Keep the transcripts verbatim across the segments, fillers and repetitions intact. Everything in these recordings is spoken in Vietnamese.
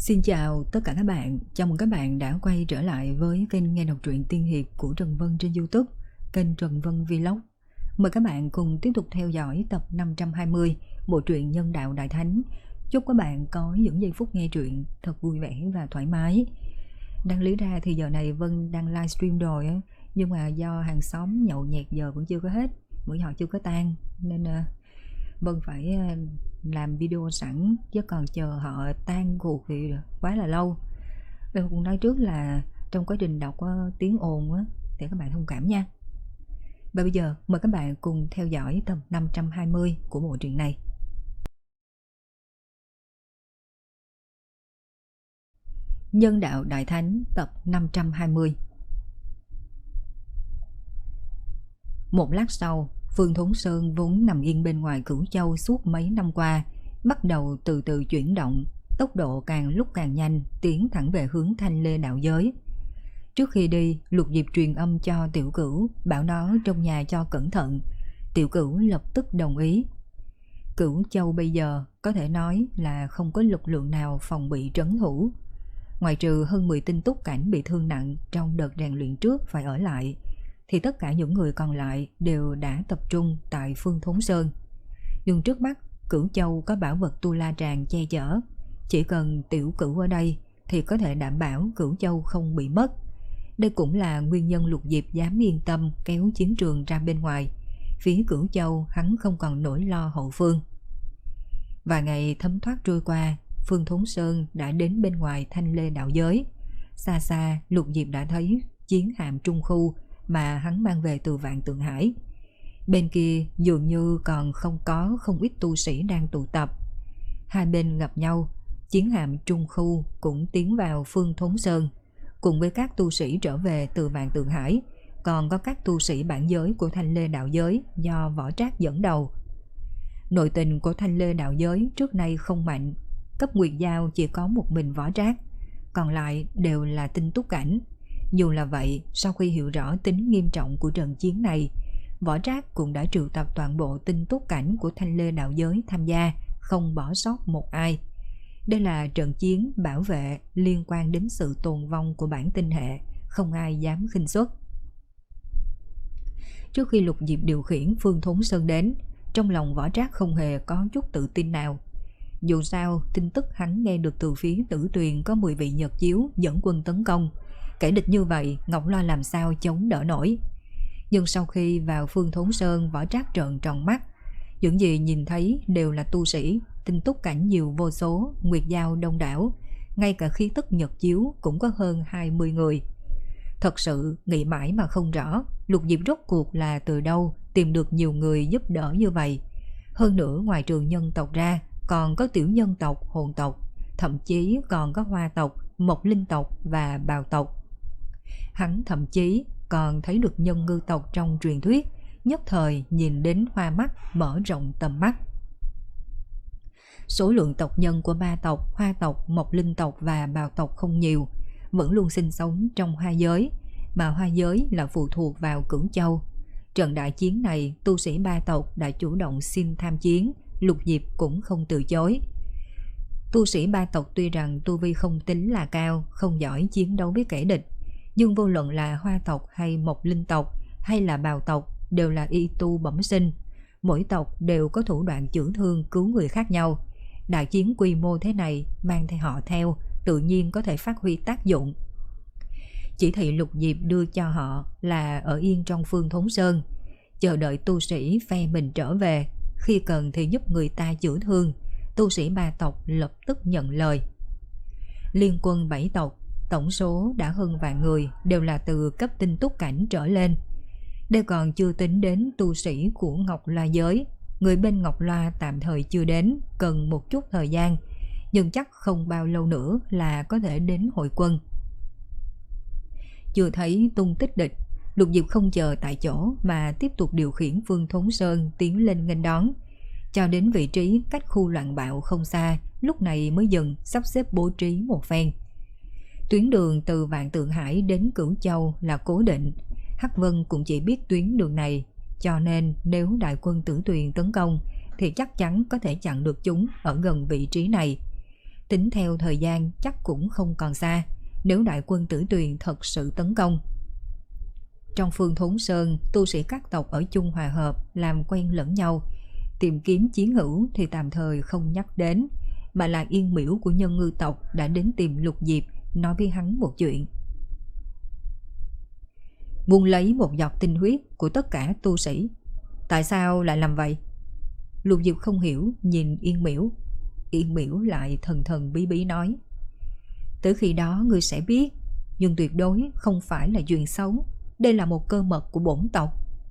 Xin chào tất cả các bạn, chào mừng các bạn đã quay trở lại với kênh nghe đọc truyện tiên hiệp của Trần Vân trên YouTube, kênh Trần Vân Vlog. Mời các bạn cùng tiếp tục theo dõi tập năm trăm hai mươi bộ truyện Nhân đạo Đại Thánh. Chúc các bạn có những giây phút nghe truyện thật vui vẻ và thoải mái. Đăng lý ra thì giờ này Vân đang livestream rồi á, nhưng mà do hàng xóm nhậu nhẹt giờ vẫn chưa có hết, bữa họ chưa có tan nên uh, Vân phải uh, làm video sẵn, chứ còn chờ họ tan cuộc thì quá là lâu. Vân cũng nói trước là trong quá trình đọc uh, tiếng ồn á, thì các bạn thông cảm nha. Và bây giờ mời các bạn cùng theo dõi tập năm trăm hai mươi của bộ truyện này. Nhân đạo Đại Thánh tập năm trăm hai mươi. Một lát sau, Phương Thốn Sơn vốn nằm yên bên ngoài Cửu Châu suốt mấy năm qua, bắt đầu từ từ chuyển động, tốc độ càng lúc càng nhanh, tiến thẳng về hướng Thanh Lê đạo giới. Trước khi đi, Lục Diệp truyền âm cho Tiểu Cửu, bảo nó trong nhà cho cẩn thận. Tiểu Cửu lập tức đồng ý. Cửu Châu bây giờ có thể nói là không có lực lượng nào phòng bị trấn thủ. Ngoài trừ hơn mười tinh túc cảnh bị thương nặng trong đợt rèn luyện trước phải ở lại, thì tất cả những người còn lại đều đã tập trung tại Phương Thốn Sơn. Nhưng trước mắt, Cửu Châu có bảo vật Tu La Tràng che chở. Chỉ cần Tiểu Cửu ở đây thì có thể đảm bảo Cửu Châu không bị mất. Đây cũng là nguyên nhân Lục Diệp dám yên tâm kéo chiến trường ra bên ngoài. Phía Cửu Châu hắn không còn nỗi lo hậu phương. Vài ngày thấm thoát trôi qua, Phương Thốn Sơn đã đến bên ngoài Thanh Lê đạo giới. Xa xa, Lục Diệp đã thấy chiến hạm Trung Khu mà hắn mang về từ Vạn Tượng Hải. Bên kia dường như còn không có không ít tu sĩ đang tụ tập. Hai bên gặp nhau, chiến hạm Trung Khu cũng tiến vào Phương Thốn Sơn, cùng với các tu sĩ trở về từ Vạn Tượng Hải, còn có các tu sĩ bản giới của Thanh Lê đạo giới do Võ Trác dẫn đầu. Nội tình của Thanh Lê đạo giới trước nay không mạnh, cấp Nguyệt Giao chỉ có một mình Võ Trác, còn lại đều là tinh túc cảnh. Dù là vậy, sau khi hiểu rõ tính nghiêm trọng của trận chiến này, Võ Trác cũng đã triệu tập toàn bộ tinh túc cảnh của Thanh Lê đạo giới tham gia, không bỏ sót một ai. Đây là trận chiến bảo vệ liên quan đến sự tồn vong của bản tinh hệ, không ai dám khinh suất. Trước khi Lục Diệp điều khiển Phương Thốn Sơn đến, trong lòng Võ Trác không hề có chút tự tin nào. Dù sao, tin tức hắn nghe được từ phía Tử Tuyền có mười vị Nhật Chiếu dẫn quân tấn công. Kẻ địch như vậy, Ngọc Loa làm sao chống đỡ nổi. Nhưng sau khi vào Phương Thốn Sơn, Võ Trác trợn tròn mắt. Những gì nhìn thấy đều là tu sĩ, tinh túc cảnh nhiều vô số, Nguyệt Giao đông đảo. Ngay cả khí tức Nhật Chiếu cũng có hơn hai mươi người. Thật sự, nghĩ mãi mà không rõ, Lục Diệp rốt cuộc là từ đâu tìm được nhiều người giúp đỡ như vậy. Hơn nữa, ngoài trừ nhân tộc ra, còn có tiểu nhân tộc, hồn tộc, thậm chí còn có hoa tộc, mộc linh tộc và bào tộc. Hắn thậm chí còn thấy được nhân ngư tộc trong truyền thuyết, nhất thời nhìn đến hoa mắt, mở rộng tầm mắt. Số lượng tộc nhân của ba tộc, hoa tộc, mộc linh tộc và bào tộc không nhiều, vẫn luôn sinh sống trong hoa giới, mà hoa giới là phụ thuộc vào Cửu Châu. Trận đại chiến này, tu sĩ ba tộc đã chủ động xin tham chiến, Lục Diệp cũng không từ chối. Tu sĩ ba tộc tuy rằng tu vi không tính là cao, không giỏi chiến đấu với kẻ địch, nhưng vô luận là hoa tộc hay mộc linh tộc hay là bào tộc đều là y tu bẩm sinh. Mỗi tộc đều có thủ đoạn chữa thương cứu người khác nhau. Đại chiến quy mô thế này mang theo họ theo, tự nhiên có thể phát huy tác dụng. Chỉ thị Lục Diệp đưa cho họ là ở yên trong Phương Thốn Sơn, chờ đợi tu sĩ phe mình trở về, khi cần thì giúp người ta chữa thương. Tu sĩ ba tộc lập tức nhận lời. Liên quân bảy tộc, tổng số đã hơn vạn người, đều là từ cấp tinh túc cảnh trở lên. Đây còn chưa tính đến tu sĩ của Ngọc Loa giới. Người bên Ngọc Loa tạm thời chưa đến, cần một chút thời gian, nhưng chắc không bao lâu nữa là có thể đến hội quân. Chưa thấy tung tích địch, Lục Diệp không chờ tại chỗ mà tiếp tục điều khiển Phương Thốn Sơn tiến lên nghênh đón, cho đến vị trí cách khu loạn bạo không xa, lúc này mới dừng sắp xếp bố trí một phen. Tuyến đường từ Vạn Tượng Hải đến Cửu Châu là cố định, Hắc Vân cũng chỉ biết tuyến đường này, cho nên nếu đại quân Tử Tuyền tấn công thì chắc chắn có thể chặn được chúng ở gần vị trí này. tính theo thời gian chắc cũng không còn xa nếu đại quân Tử Tuyền thật sự tấn công. Trong Phương Thốn Sơn, tu sĩ các tộc ở chung hòa hợp, làm quen lẫn nhau. Tìm kiếm chiến hữu thì tạm thời không nhắc đến, mà là Yên Miễu của Nhân Ngư tộc đã đến tìm Lục Diệp, nói với hắn một chuyện. Muốn lấy một giọt tinh huyết của tất cả tu sĩ. Tại sao lại làm vậy? Lục Diệp không hiểu, nhìn Yên Miễu. Yên Miễu lại thần thần bí bí nói. Tới khi đó ngươi sẽ biết, nhưng tuyệt đối không phải là chuyện xấu. Đây là một cơ mật của bổn tộc.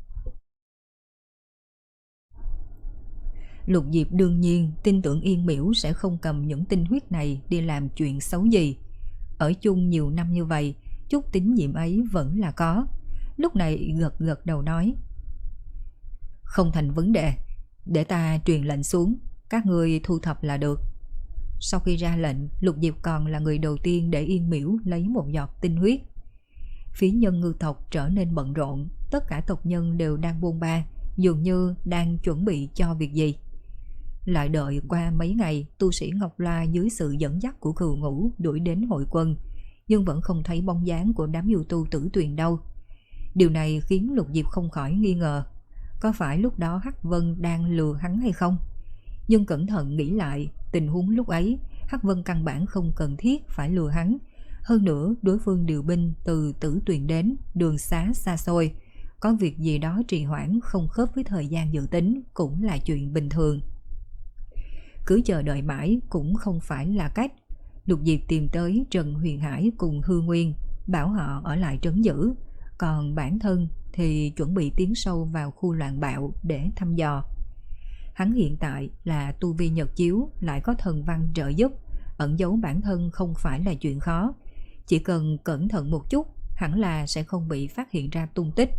Lục Diệp đương nhiên tin tưởng Yên Miễu sẽ không cầm những tinh huyết này đi làm chuyện xấu gì. Ở chung nhiều năm như vậy, chút tín nhiệm ấy vẫn là có. Lúc này gật gật đầu nói. Không thành vấn đề, để ta truyền lệnh xuống, các ngươi thu thập là được. Sau khi ra lệnh, Lục Diệp còn là người đầu tiên để Yên Miễu lấy một giọt tinh huyết. Phía Nhân Ngư tộc trở nên bận rộn, tất cả tộc nhân đều đang bôn ba, dường như đang chuẩn bị cho việc gì. Lại đợi qua mấy ngày, tu sĩ Ngọc La dưới sự dẫn dắt của Cừu Ngũ đuổi đến hội quân, nhưng vẫn không thấy bóng dáng của đám yêu tu Tử Tuyền đâu. Điều này khiến Lục Diệp không khỏi nghi ngờ, có phải lúc đó Hắc Vân đang lừa hắn hay không? Nhưng cẩn thận nghĩ lại, tình huống lúc ấy, Hắc Vân căn bản không cần thiết phải lừa hắn. Hơn nữa, đối phương điều binh từ Tử Tuyền đến, đường xá xa xôi, có việc gì đó trì hoãn không khớp với thời gian dự tính cũng là chuyện bình thường. Cứ chờ đợi mãi cũng không phải là cách. Lục Diệp tìm tới Trần Huyền Hải cùng Hư Nguyên, bảo họ ở lại trấn giữ, còn bản thân thì chuẩn bị tiến sâu vào khu loạn bạo để thăm dò. Hắn hiện tại là tu vi nhật chiếu, lại có thần văn trợ giúp, ẩn giấu bản thân không phải là chuyện khó. Chỉ cần cẩn thận một chút, hẳn là sẽ không bị phát hiện ra tung tích.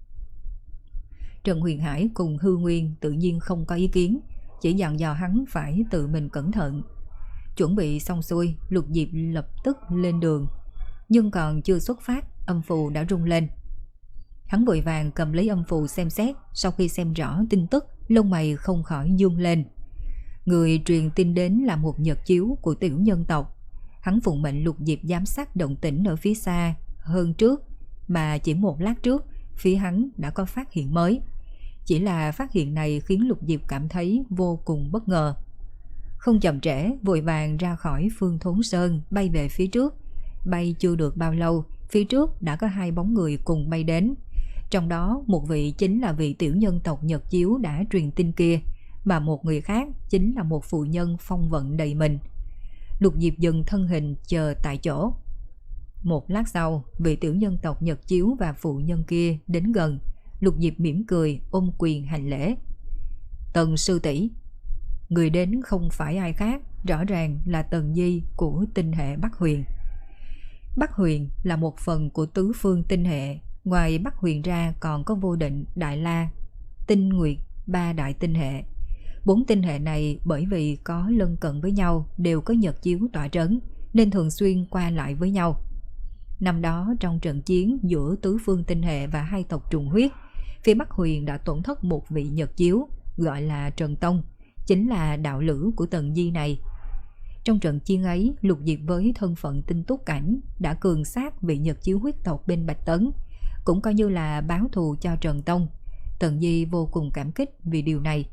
Trần Huyền Hải cùng Hư Nguyên tự nhiên không có ý kiến, chỉ dặn dò hắn phải tự mình cẩn thận. Chuẩn bị xong xuôi, Lục Diệp lập tức lên đường. Nhưng còn chưa xuất phát, âm phù đã rung lên. Hắn vội vàng cầm lấy âm phù xem xét, sau khi xem rõ tin tức, lông mày không khỏi dương lên. Người truyền tin đến là một nhật chiếu của tiểu nhân tộc. Hắn phụng mệnh Lục Diệp giám sát động tĩnh ở phía xa hơn trước, mà chỉ một lát trước, phía hắn đã có phát hiện mới. Chỉ là phát hiện này khiến Lục Diệp cảm thấy vô cùng bất ngờ. Không chậm trễ, vội vàng ra khỏi Phương Thốn Sơn, bay về phía trước. Bay chưa được bao lâu, phía trước đã có hai bóng người cùng bay đến. Trong đó một vị chính là vị tiểu nhân tộc Nhật chiếu đã truyền tin kia, mà một người khác chính là một phụ nhân phong vận đầy mình. Lục Diệp dừng thân hình chờ tại chỗ. Một lát sau, vị tiểu nhân tộc Nhật chiếu và phụ nhân kia đến gần. Lục Diệp mỉm cười ôm quyền hành lễ. Tần sư tỷ. Người đến không phải ai khác, rõ ràng là Tần Di của tinh hệ Bắc Huyền. Bắc Huyền là một phần của tứ phương tinh hệ. Ngoài Bắc Huyền ra còn có Vô Định, Đại La, Tinh Nguyệt, ba đại tinh hệ. Bốn tinh hệ này bởi vì có lân cận với nhau, đều có nhật chiếu tỏa trấn, nên thường xuyên qua lại với nhau. Năm đó trong trận chiến giữa tứ phương tinh hệ và hai tộc trùng huyết, phía Bắc Huyền đã tổn thất một vị nhật chiếu, gọi là Trần Tông, chính là đạo lữ của Tần Di này. Trong trận chiến ấy, Lục Diệp với thân phận tinh túc cảnh đã cường sát vị nhật chiếu huyết tộc bên Bạch Tấn, cũng coi như là báo thù cho Trần Tông. Tần Di vô cùng cảm kích vì điều này.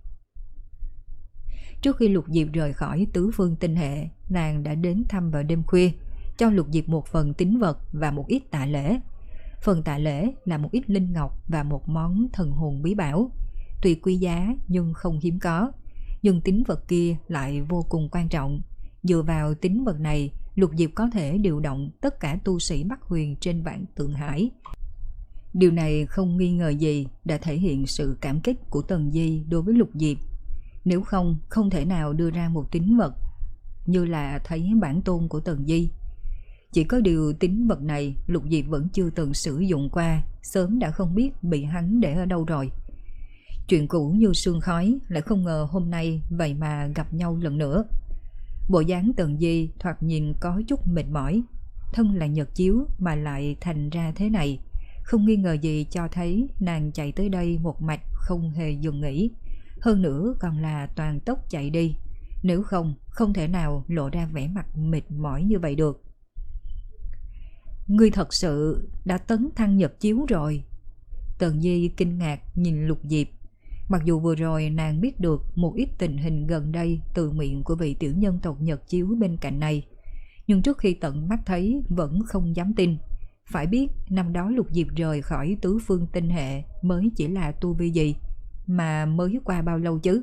Trước khi Lục Diệp rời khỏi tứ phương tinh hệ, nàng đã đến thăm vào đêm khuya, cho Lục Diệp một phần tín vật và một ít tạ lễ. Phần tạ lễ là một ít linh ngọc và một món thần hồn bí bảo, tuy quý giá nhưng không hiếm có. Nhưng tín vật kia lại vô cùng quan trọng. Dựa vào tín vật này, Lục Diệp có thể điều động tất cả tu sĩ Bắc Huyền trên vạn tượng hải. Điều này không nghi ngờ gì đã thể hiện sự cảm kích của Tần Di đối với Lục Diệp. Nếu không, không thể nào đưa ra một tín vật như là thấy bản tôn của Tần Di. Chỉ có điều tín vật này Lục Diệp vẫn chưa từng sử dụng qua, sớm đã không biết bị hắn để ở đâu rồi. Chuyện cũ như sương khói, lại không ngờ hôm nay vậy mà gặp nhau lần nữa. Bộ dáng Tần Di thoạt nhìn có chút mệt mỏi, thân là nhật chiếu mà lại thành ra thế này, không nghi ngờ gì cho thấy nàng chạy tới đây một mạch không hề dừng nghỉ, hơn nữa còn là toàn tốc chạy đi. Nếu không, không thể nào lộ ra vẻ mặt mệt mỏi như vậy được. Ngươi thật sự đã tấn thăng nhật chiếu rồi. Tần Di kinh ngạc nhìn Lục Diệp. Mặc dù vừa rồi nàng biết được một ít tình hình gần đây từ miệng của vị tiểu nhân tộc nhật chiếu bên cạnh này, nhưng trước khi tận mắt thấy vẫn không dám tin. Phải biết năm đó Lục Diệp rời khỏi tứ phương tinh hệ mới chỉ là tu vi gì, mà mới qua bao lâu chứ?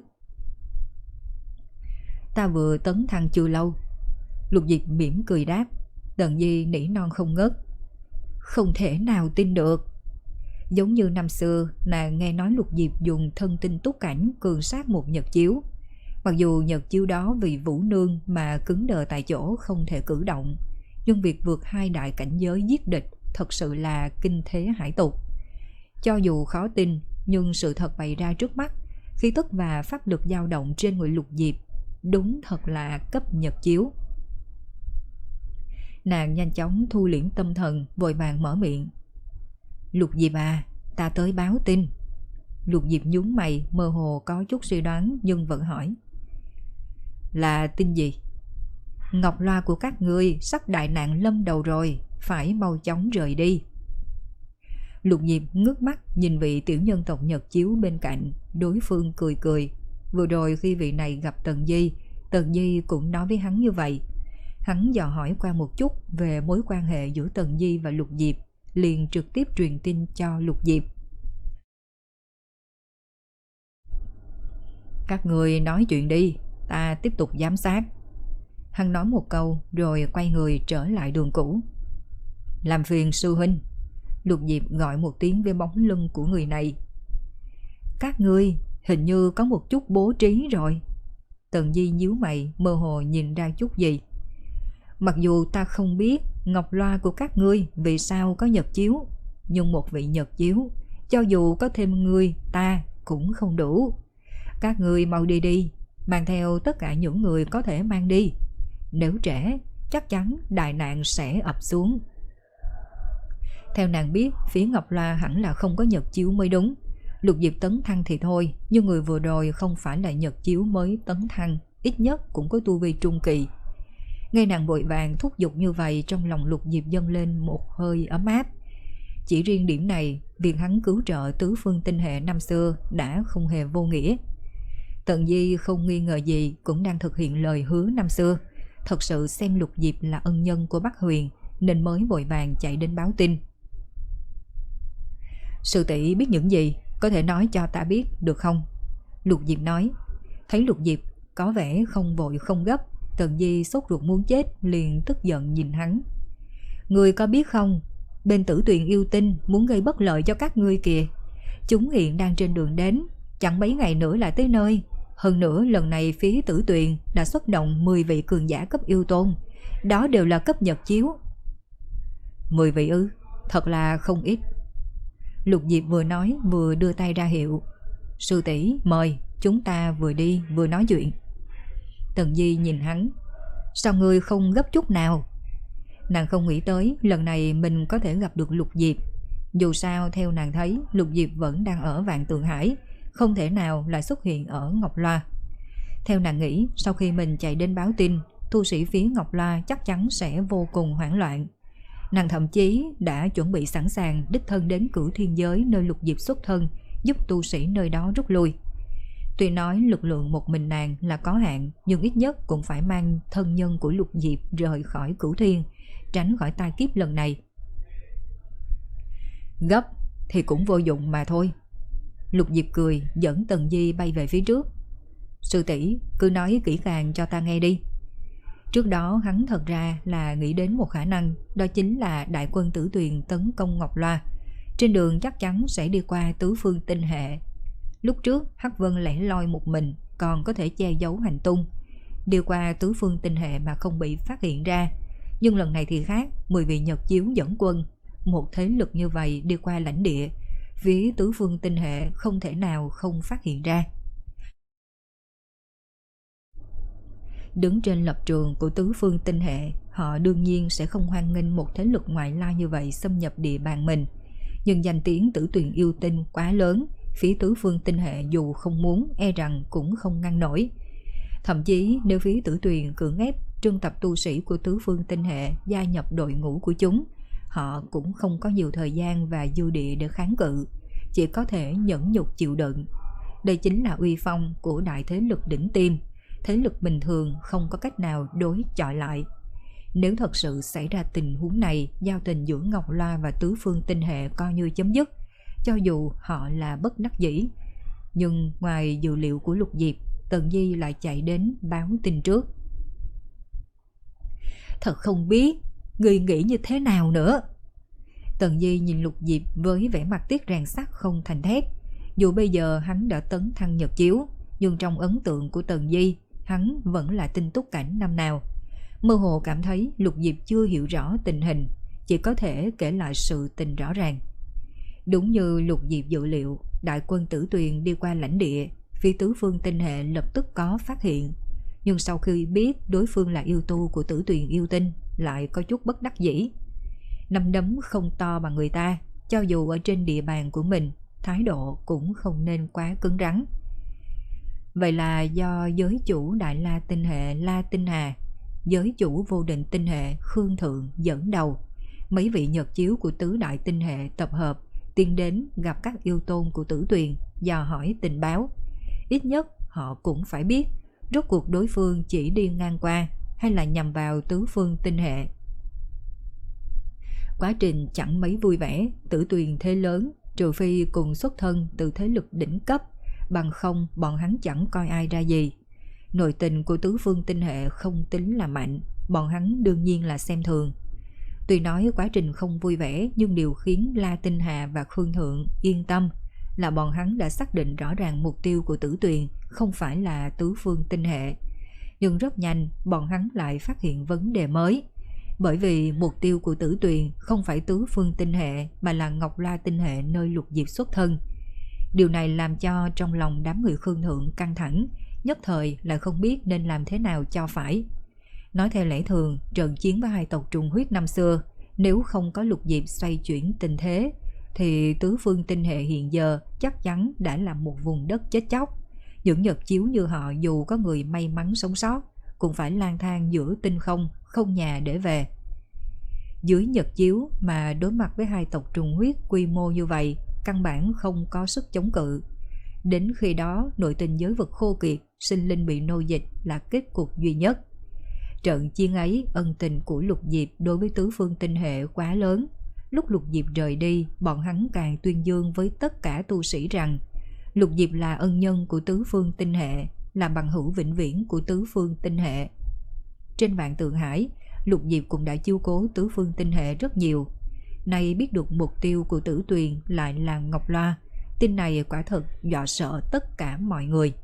Ta vừa tấn thăng chưa lâu. Lục Diệp mỉm cười đáp. Tần Di nỉ non không ngớt. Không thể nào tin được. Giống như năm xưa nàng nghe nói Lục Diệp dùng thân tinh túc cảnh cường sát một nhật chiếu. Mặc dù nhật chiếu đó vì Vũ Nương mà cứng đờ tại chỗ không thể cử động, nhưng việc vượt hai đại cảnh giới giết địch thật sự là kinh thế hải tục. Cho dù khó tin, nhưng sự thật bày ra trước mắt, khí tức và pháp lực dao động trên người Lục Diệp đúng thật là cấp nhật chiếu. Nàng nhanh chóng thu liễm tâm thần, vội vàng mở miệng. Lục Diệp à, ta tới báo tin. Lục Diệp nhướng mày, mơ hồ có chút suy đoán nhưng vẫn hỏi. Là tin gì? Ngọc Loa của các ngươi sắp đại nạn lâm đầu rồi, phải mau chóng rời đi. Lục Diệp ngước mắt nhìn vị tiểu nhân tộc nhật chiếu bên cạnh, đối phương cười cười. Vừa rồi khi vị này gặp Tần Di, Tần Di cũng nói với hắn như vậy. Hắn dò hỏi qua một chút về mối quan hệ giữa Tần Di và Lục Diệp, liền trực tiếp truyền tin cho Lục Diệp. Các người nói chuyện đi, ta tiếp tục giám sát. Hắn nói một câu rồi quay người trở lại đường cũ. Làm phiền sư huynh. Lục Diệp gọi một tiếng với bóng lưng của người này. Các ngươi hình như có một chút bố trí rồi. Tần Di nhíu mày, mơ hồ nhìn ra chút gì. Mặc dù ta không biết Ngọc Loa của các ngươi vì sao có nhật chiếu, nhưng một vị nhật chiếu, cho dù có thêm ngươi ta cũng không đủ. Các ngươi mau đi đi, mang theo tất cả những người có thể mang đi. Nếu trễ, chắc chắn đại nạn sẽ ập xuống. Theo nàng biết, phía Ngọc Loa hẳn là không có nhật chiếu mới đúng. Lục Diệp tấn thăng thì thôi, nhưng người vừa rồi không phải là nhật chiếu mới tấn thăng, ít nhất cũng có tu vi trung kỳ. Nghe nàng vội vàng thúc giục như vậy, trong lòng Lục Diệp dâng lên một hơi ấm áp. Chỉ riêng điểm này, việc hắn cứu trợ tứ phương tinh hệ năm xưa đã không hề vô nghĩa. Tần Di không nghi ngờ gì cũng đang thực hiện lời hứa năm xưa. Thật sự xem Lục Diệp là ân nhân của Bắc Huyền, nên mới vội vàng chạy đến báo tin. Sư tỷ biết những gì, có thể nói cho ta biết được không? Lục Diệp nói. Thấy Lục Diệp có vẻ không vội không gấp, Tần Di sốt ruột muốn chết, liền tức giận nhìn hắn. Ngươi có biết không, bên Tử Tuyền yêu tinh muốn gây bất lợi cho các ngươi kìa. Chúng hiện đang trên đường đến, chẳng mấy ngày nữa là tới nơi. Hơn nữa lần này phía Tử Tuyền đã xuất động mười vị cường giả cấp yêu tôn, đó đều là cấp nhật chiếu. mười vị ư? Thật là không ít. Lục Diệp vừa nói vừa đưa tay ra hiệu. Sư tỷ mời, chúng ta vừa đi vừa nói chuyện. Tần Di nhìn hắn. Sao ngươi không gấp chút nào? Nàng không nghĩ tới lần này mình có thể gặp được Lục Diệp. Dù sao theo nàng thấy Lục Diệp vẫn đang ở Vạn Tượng Hải, không thể nào lại xuất hiện ở Ngọc Loa. Theo nàng nghĩ, sau khi mình chạy đến báo tin, tu sĩ phía Ngọc Loa chắc chắn sẽ vô cùng hoảng loạn. Nàng thậm chí đã chuẩn bị sẵn sàng đích thân đến Cửu Thiên Giới nơi Lục Diệp xuất thân, giúp tu sĩ nơi đó rút lui. Tuy nói lực lượng một mình nàng là có hạn, nhưng ít nhất cũng phải mang thân nhân của Lục Diệp rời khỏi Cửu Thiên, tránh khỏi tai kiếp lần này. Gấp thì cũng vô dụng mà thôi. Lục Diệp cười dẫn Tần Di bay về phía trước. Sư tỷ cứ nói kỹ càng cho ta nghe đi. Trước đó hắn thật ra là nghĩ đến một khả năng, đó chính là đại quân Tử Tuyền tấn công Ngọc Loa. Trên đường chắc chắn sẽ đi qua tứ phương tinh hệ. Lúc trước Hắc Vân lẻ loi một mình, còn có thể che giấu hành tung, đi qua tứ phương tinh hệ mà không bị phát hiện ra. Nhưng lần này thì khác, mười vị nhật chiếu dẫn quân, một thế lực như vậy đi qua lãnh địa, phía tứ phương tinh hệ không thể nào không phát hiện ra. Đứng trên lập trường của tứ phương tinh hệ, họ đương nhiên sẽ không hoan nghênh một thế lực ngoại lai như vậy xâm nhập địa bàn mình. Nhưng danh tiếng Tử Tuyền yêu tinh quá lớn, phía tứ phương tinh hệ dù không muốn e rằng cũng không ngăn nổi. Thậm chí nếu phía Tử Tuyền cưỡng ép trưng tập tu sĩ của tứ phương tinh hệ gia nhập đội ngũ của chúng, họ cũng không có nhiều thời gian và dư địa để kháng cự, chỉ có thể nhẫn nhục chịu đựng. Đây chính là uy phong của đại thế lực đỉnh tiêm, thế lực bình thường không có cách nào đối chọi lại. Nếu thật sự xảy ra tình huống này, giao tình giữa Ngọc Loa và tứ phương tinh hệ coi như chấm dứt, cho dù họ là bất đắc dĩ. Nhưng ngoài dự liệu của Lục Diệp, Tần Di lại chạy đến báo tin trước. Thật không biết người nghĩ như thế nào nữa. Tần Di nhìn Lục Diệp với vẻ mặt tiếc rèn sắt không thành thép. Dù bây giờ hắn đã tấn thăng nhật chiếu, nhưng trong ấn tượng của Tần Di, hắn vẫn là tinh túc cảnh năm nào. Mơ hồ cảm thấy Lục Diệp chưa hiểu rõ tình hình, chỉ có thể kể lại sự tình rõ ràng. Đúng như Lục Diệp dự liệu, đại quân Tử Tuyền đi qua lãnh địa, phía tứ phương tinh hệ lập tức có phát hiện. Nhưng sau khi biết đối phương là yêu tu của Tử Tuyền yêu tinh, lại có chút bất đắc dĩ. Nắm đấm không to bằng người ta, cho dù ở trên địa bàn của mình, thái độ cũng không nên quá cứng rắn. Vậy là do giới chủ Đại La tinh hệ La Tinh Hà, giới chủ vô định tinh hệ Khương Thượng dẫn đầu, mấy vị nhật chiếu của tứ đại tinh hệ tập hợp, tiến đến gặp các yêu tôn của Tử Tuyền, dò hỏi tình báo. Ít nhất họ cũng phải biết rốt cuộc đối phương chỉ đi ngang qua hay là nhằm vào tứ phương tinh hệ. Quá trình chẳng mấy vui vẻ, Tử Tuyền thế lớn, trừ phi cùng xuất thân từ thế lực đỉnh cấp, bằng không bọn hắn chẳng coi ai ra gì. Nội tình của tứ phương tinh hệ không tính là mạnh, bọn hắn đương nhiên là xem thường. Tuy nói quá trình không vui vẻ, nhưng điều khiến La Tinh Hà và Khương Thượng yên tâm là bọn hắn đã xác định rõ ràng mục tiêu của Tử Tuyền không phải là tứ phương tinh hệ. Nhưng rất nhanh bọn hắn lại phát hiện vấn đề mới, bởi vì mục tiêu của Tử Tuyền không phải tứ phương tinh hệ mà là Ngọc La tinh hệ nơi Lục Diệp xuất thân. Điều này làm cho trong lòng đám người Khương Thượng căng thẳng, nhất thời là không biết nên làm thế nào cho phải. Nói theo lẽ thường, trận chiến với hai tộc trùng huyết năm xưa, nếu không có Lục Diệp xoay chuyển tình thế, thì tứ phương tinh hệ hiện giờ chắc chắn đã là một vùng đất chết chóc. Những nhật chiếu như họ dù có người may mắn sống sót, cũng phải lang thang giữa tinh không, không nhà để về. Dưới nhật chiếu mà đối mặt với hai tộc trùng huyết quy mô như vậy, căn bản không có sức chống cự. Đến khi đó, nội tình giới vực khô kiệt, sinh linh bị nô dịch là kết cục duy nhất. Trận chiến ấy, ân tình của Lục Diệp đối với tứ phương tinh hệ quá lớn. Lúc Lục Diệp rời đi, bọn hắn càng tuyên dương với tất cả tu sĩ rằng Lục Diệp là ân nhân của tứ phương tinh hệ, là bằng hữu vĩnh viễn của tứ phương tinh hệ. Trên vạn Tượng Hải, Lục Diệp cũng đã chiếu cố tứ phương tinh hệ rất nhiều. Nay biết được mục tiêu của Tử Tuyền lại là Ngọc Loa, tin này quả thật dọa sợ tất cả mọi người.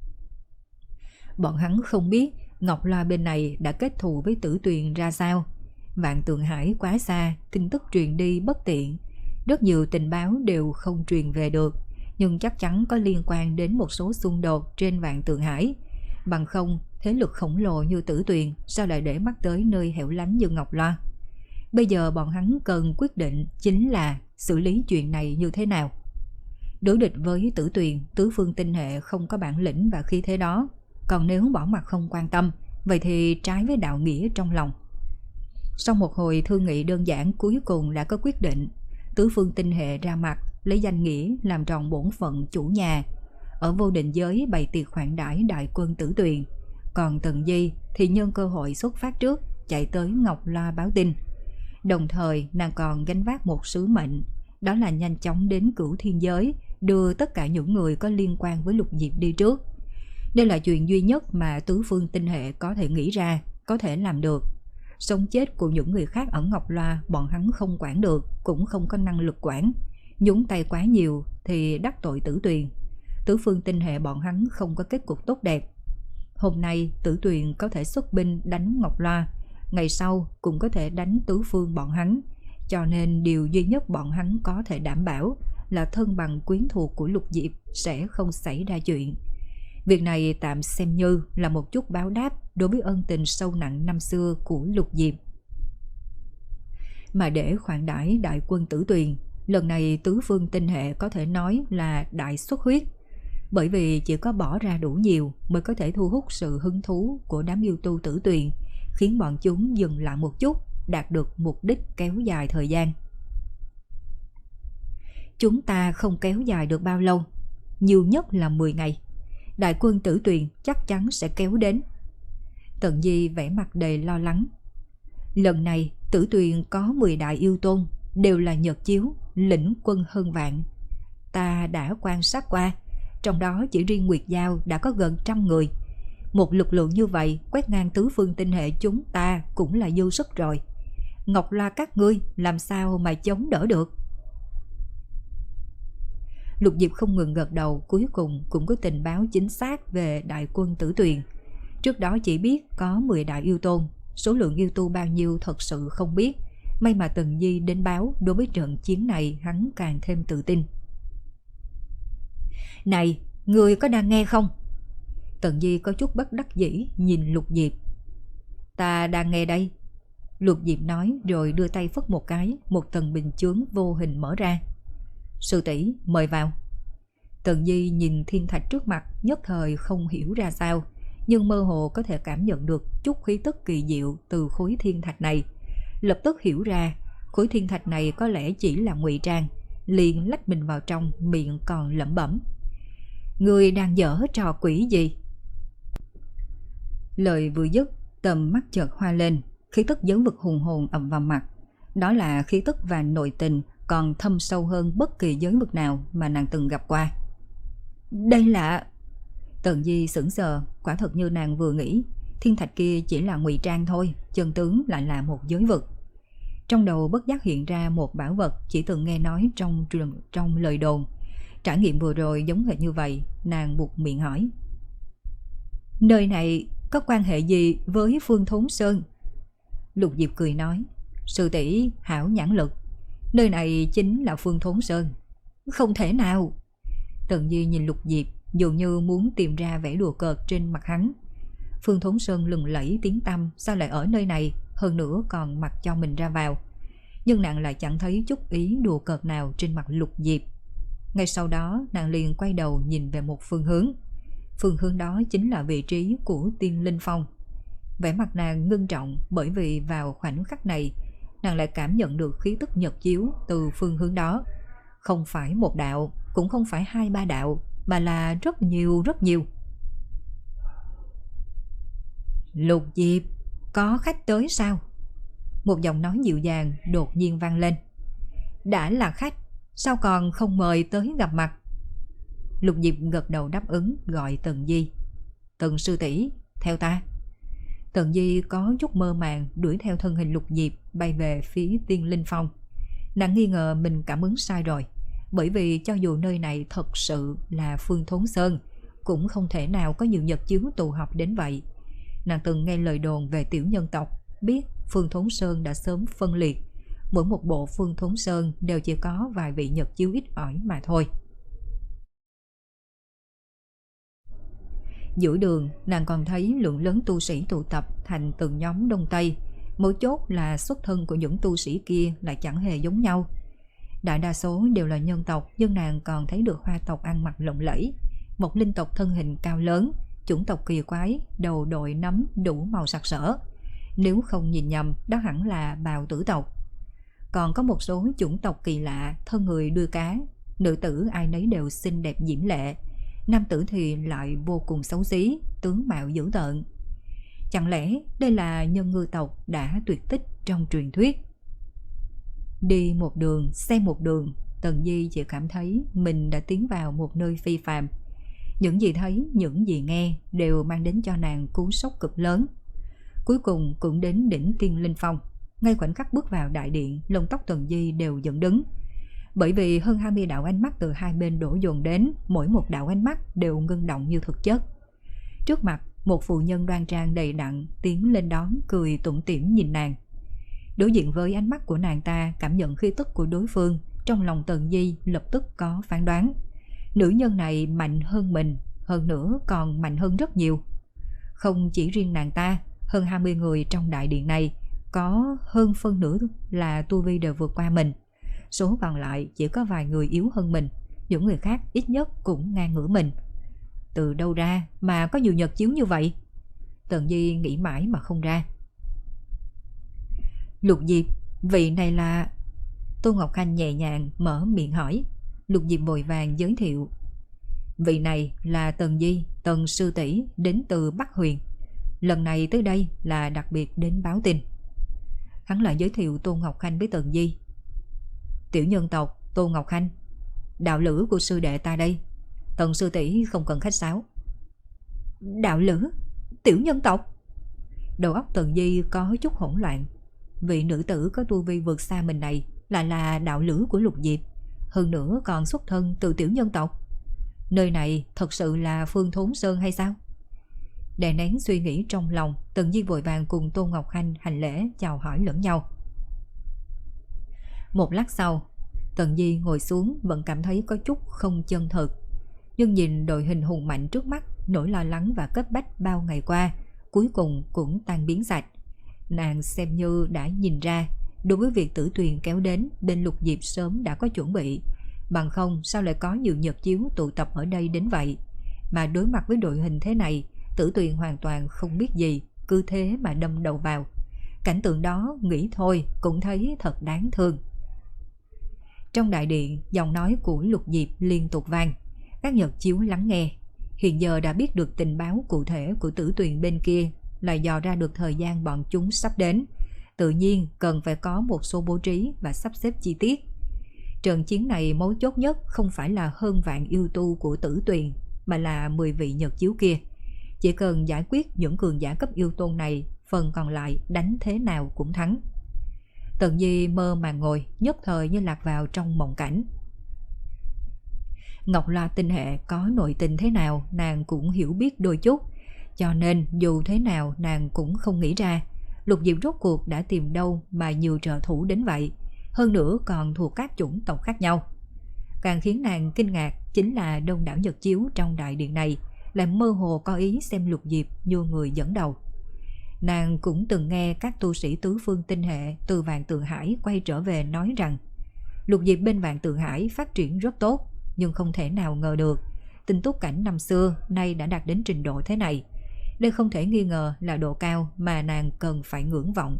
Bọn hắn không biết Ngọc Loa bên này đã kết thù với Tử Tuyền ra sao. Vạn Tượng Hải quá xa, tin tức truyền đi bất tiện, rất nhiều tình báo đều không truyền về được, nhưng chắc chắn có liên quan đến một số xung đột trên Vạn Tượng Hải. Bằng không, thế lực khổng lồ như Tử Tuyền sao lại để mắt tới nơi hẻo lánh như Ngọc Loa. Bây giờ bọn hắn cần quyết định chính là xử lý chuyện này như thế nào. Đối địch với Tử Tuyền, tứ phương tinh hệ không có bản lĩnh và khí thế đó. Còn nếu bỏ mặt không quan tâm, vậy thì trái với đạo nghĩa trong lòng. Sau một hồi thương nghị đơn giản, cuối cùng đã có quyết định. Tứ phương tinh hệ ra mặt, lấy danh nghĩa làm tròn bổn phận chủ nhà, ở vô định giới bày tiệc khoản đãi đại quân Tử Tuyền. Còn Tần Di thì nhân cơ hội xuất phát trước, chạy tới Ngọc Loa báo tin. Đồng thời nàng còn gánh vác một sứ mệnh, đó là nhanh chóng đến Cửu Thiên Giới, đưa tất cả những người có liên quan với Lục Diệp đi trước. Đây là chuyện duy nhất mà tứ phương tinh hệ có thể nghĩ ra, có thể làm được. Sống chết của những người khác ở Ngọc Loa bọn hắn không quản được, cũng không có năng lực quản. Nhúng tay quá nhiều thì đắc tội Tử Tuyền. Tứ phương tinh hệ bọn hắn không có kết cục tốt đẹp. Hôm nay Tử Tuyền có thể xuất binh đánh Ngọc Loa, ngày sau cũng có thể đánh tứ phương bọn hắn. Cho nên điều duy nhất bọn hắn có thể đảm bảo là thân bằng quyến thuộc của Lục Diệp sẽ không xảy ra chuyện. Việc này tạm xem như là một chút báo đáp đối với ân tình sâu nặng năm xưa của Lục Diệp. Mà để khoản đãi đại quân Tử Tuyền, lần này tứ phương tinh hệ có thể nói là đại xuất huyết. Bởi vì chỉ có bỏ ra đủ nhiều mới có thể thu hút sự hứng thú của đám yêu tu Tử Tuyền, khiến bọn chúng dừng lại một chút, đạt được mục đích kéo dài thời gian. Chúng ta không kéo dài được bao lâu, nhiều nhất là mười ngày. Đại quân Tử Tuyền chắc chắn sẽ kéo đến. Tần Di vẻ mặt đầy lo lắng. Lần này Tử Tuyền có mười đại yêu tôn, đều là Nhật Chiếu, lĩnh quân hơn vạn. Ta đã quan sát qua, trong đó chỉ riêng Nguyệt Giao đã có gần trăm người. Một lực lượng như vậy quét ngang tứ phương tinh hệ chúng ta cũng là dư sức rồi. Ngọc La các ngươi làm sao mà chống đỡ được? Lục Diệp không ngừng gật đầu, cuối cùng cũng có tình báo chính xác về đại quân Tử Tuyền. Trước đó chỉ biết có mười đại yêu tôn, số lượng yêu tu bao nhiêu thật sự không biết. May mà Tần Di đến báo, đối với trận chiến này hắn càng thêm tự tin. Này, người có đang nghe không? Tần Di có chút bất đắc dĩ nhìn Lục Diệp. Ta đang nghe đây. Lục Diệp nói rồi đưa tay phất một cái, một tầng bình chướng vô hình mở ra. Sư tỷ mời vào. Tần Di nhìn thiên thạch trước mặt, nhất thời không hiểu ra sao, nhưng mơ hồ có thể cảm nhận được chút khí tức kỳ diệu từ khối thiên thạch này. Lập tức hiểu ra khối thiên thạch này có lẽ chỉ là ngụy trang, liền lách mình vào trong, miệng còn lẩm bẩm. Người đang dở trò quỷ gì? Lời vừa dứt, tầm mắt chợt hoa lên, khí tức giới vực hùng hồn ập vào mặt. Đó là khí tức và nội tình còn thâm sâu hơn bất kỳ giới vực nào mà nàng từng gặp qua. Đây là... Tần Di sững sờ, quả thật như nàng vừa nghĩ, thiên thạch kia chỉ là ngụy trang thôi, chân tướng lại là một giới vực. Trong đầu bất giác hiện ra một bảo vật chỉ từng nghe nói trong trong lời đồn. Trải nghiệm vừa rồi giống hệt như vậy, nàng buột miệng hỏi. Nơi này có quan hệ gì với Phương Thốn Sơn? Lục Diệp cười nói. Sư tỷ hảo nhãn lực, nơi này chính là Phương Thốn Sơn. Không thể nào. Tần Di nhìn Lục Diệp, dường như muốn tìm ra vẻ đùa cợt trên mặt hắn. Phương Thốn Sơn lừng lẫy tiếng tăm, sao lại ở nơi này, hơn nữa còn mặc cho mình ra vào. Nhưng nàng lại chẳng thấy chút ý đùa cợt nào trên mặt Lục Diệp. Ngay sau đó nàng liền quay đầu nhìn về một phương hướng. Phương hướng đó chính là vị trí của Tiên Linh Phong. Vẻ mặt nàng ngưng trọng, bởi vì vào khoảnh khắc này nàng lại cảm nhận được khí tức nhật chiếu từ phương hướng đó. Không phải một đạo, cũng không phải hai ba đạo, mà là rất nhiều rất nhiều. Lục Diệp, có khách tới sao? Một giọng nói dịu dàng đột nhiên vang lên. Đã là khách, sao còn không mời tới gặp mặt? Lục Diệp gật đầu đáp ứng, gọi Tần Di. Tần sư tỷ, theo ta. Tần Di có chút mơ màng đuổi theo thân hình Lục Diệp bay về phía Tiên Linh Phong. Nàng nghi ngờ mình cảm ứng sai rồi, bởi vì cho dù nơi này thật sự là Phương Thốn Sơn, cũng không thể nào có nhiều nhật chiếu tụ họp đến vậy. Nàng từng nghe lời đồn về tiểu nhân tộc, biết Phương Thốn Sơn đã sớm phân liệt. Mỗi một bộ Phương Thốn Sơn đều chỉ có vài vị nhật chiếu ít ỏi mà thôi. Giữa đường, nàng còn thấy lượng lớn tu sĩ tụ tập thành từng nhóm đông tây. Mấu chốt là xuất thân của những tu sĩ kia lại chẳng hề giống nhau. Đại đa số đều là nhân tộc, nhưng nàng còn thấy được hoa tộc ăn mặc lộng lẫy, một linh tộc thân hình cao lớn, chủng tộc kỳ quái, đầu đội nấm đủ màu sặc sỡ. Nếu không nhìn nhầm, đó hẳn là bào tử tộc. Còn có một số chủng tộc kỳ lạ, thân người đuôi cá, nữ tử ai nấy đều xinh đẹp diễm lệ, nam tử thì lại vô cùng xấu xí, tướng mạo dữ tợn. Chẳng lẽ đây là nhân ngư tộc đã tuyệt tích trong truyền thuyết? Đi một đường, xem một đường, Tần Di chỉ cảm thấy mình đã tiến vào một nơi phi phàm. Những gì thấy, những gì nghe đều mang đến cho nàng cú sốc cực lớn. Cuối cùng cũng đến đỉnh Tiên Linh Phong. Ngay khoảnh khắc bước vào đại điện, lông tóc Tần Di đều dựng đứng. Bởi vì hơn hai mươi đạo ánh mắt từ hai bên đổ dồn đến, mỗi một đạo ánh mắt đều ngưng động như thực chất. Trước mặt, một phụ nhân đoan trang đầy đặn tiến lên đón, cười tủm tỉm nhìn nàng. Đối diện với ánh mắt của nàng ta, cảm nhận khí tức của đối phương, trong lòng Tần Di lập tức có phán đoán. Nữ nhân này mạnh hơn mình, hơn nữa còn mạnh hơn rất nhiều. Không chỉ riêng nàng ta, hơn hai mươi người trong đại điện này, có hơn phân nửa là tu vi đều vượt qua mình. Số còn lại chỉ có vài người yếu hơn mình, những người khác ít nhất cũng ngang ngửa mình. Từ đâu ra mà có nhiều nhật chiếu như vậy? Tần Di nghĩ mãi mà không ra. Lục Diệp, vị này là... Tô Ngọc Khanh nhẹ nhàng mở miệng hỏi. Lục Diệp vội vàng giới thiệu. Vị này là Tần Di, Tần sư tỷ đến từ Bắc Huyền. Lần này tới đây là đặc biệt đến báo tin. Hắn lại giới thiệu Tô Ngọc Khanh với Tần Di. Tiểu nhân tộc Tô Ngọc Khanh, đạo lữ của sư đệ ta đây. Tần sư tỷ không cần khách sáo. Đạo lữ? Tiểu nhân tộc? Đầu óc Tần Di có chút hỗn loạn. Vị nữ tử có tu vi vượt xa mình này lại là đạo lữ của Lục Diệp, hơn nữa còn xuất thân từ tiểu nhân tộc. Nơi này thật sự là Phương Thốn Sơn hay sao? Đè nén suy nghĩ trong lòng, Tần Di vội vàng cùng Tô Ngọc Khanh hành lễ chào hỏi lẫn nhau. Một lát sau, Tần Di ngồi xuống vẫn cảm thấy có chút không chân thực. Nhưng nhìn đội hình hùng mạnh trước mắt, nỗi lo lắng và cấp bách bao ngày qua cuối cùng cũng tan biến sạch. Nàng xem như đã nhìn ra, đối với việc Tử Tuyền kéo đến, bên Lục Diệp sớm đã có chuẩn bị. Bằng không sao lại có nhiều nhật chiếu tụ tập ở đây đến vậy. Mà đối mặt với đội hình thế này, Tử Tuyền hoàn toàn không biết gì, cứ thế mà đâm đầu vào. Cảnh tượng đó nghĩ thôi cũng thấy thật đáng thương. Trong đại điện, giọng nói của Lục Diệp liên tục vang. Các nhật chiếu lắng nghe. Hiện giờ đã biết được tình báo cụ thể của Tử Tuyền bên kia, lại dò ra được thời gian bọn chúng sắp đến. Tự nhiên cần phải có một số bố trí và sắp xếp chi tiết. Trận chiến này mấu chốt nhất không phải là hơn vạn yêu tu của Tử Tuyền, mà là mười vị nhật chiếu kia. Chỉ cần giải quyết những cường giả cấp yêu tôn này, phần còn lại đánh thế nào cũng thắng. Tần Di mơ màng ngồi, nhất thời như lạc vào trong mộng cảnh. Ngọc Loa tinh hệ có nội tình thế nào nàng cũng hiểu biết đôi chút, cho nên dù thế nào nàng cũng không nghĩ ra Lục Diệp rốt cuộc đã tìm đâu mà nhiều trợ thủ đến vậy, hơn nữa còn thuộc các chủng tộc khác nhau. Càng khiến nàng kinh ngạc chính là đông đảo nhật chiếu trong đại điện này lại mơ hồ có ý xem Lục Diệp như người dẫn đầu. Nàng cũng từng nghe các tu sĩ tứ phương tinh hệ từ Vạn Tượng Hải quay trở về nói rằng Lục Diệp bên Vạn Tượng Hải phát triển rất tốt, nhưng không thể nào ngờ được Tinh Túc cảnh năm xưa nay đã đạt đến trình độ thế này. Đây không thể nghi ngờ là độ cao mà nàng cần phải ngưỡng vọng.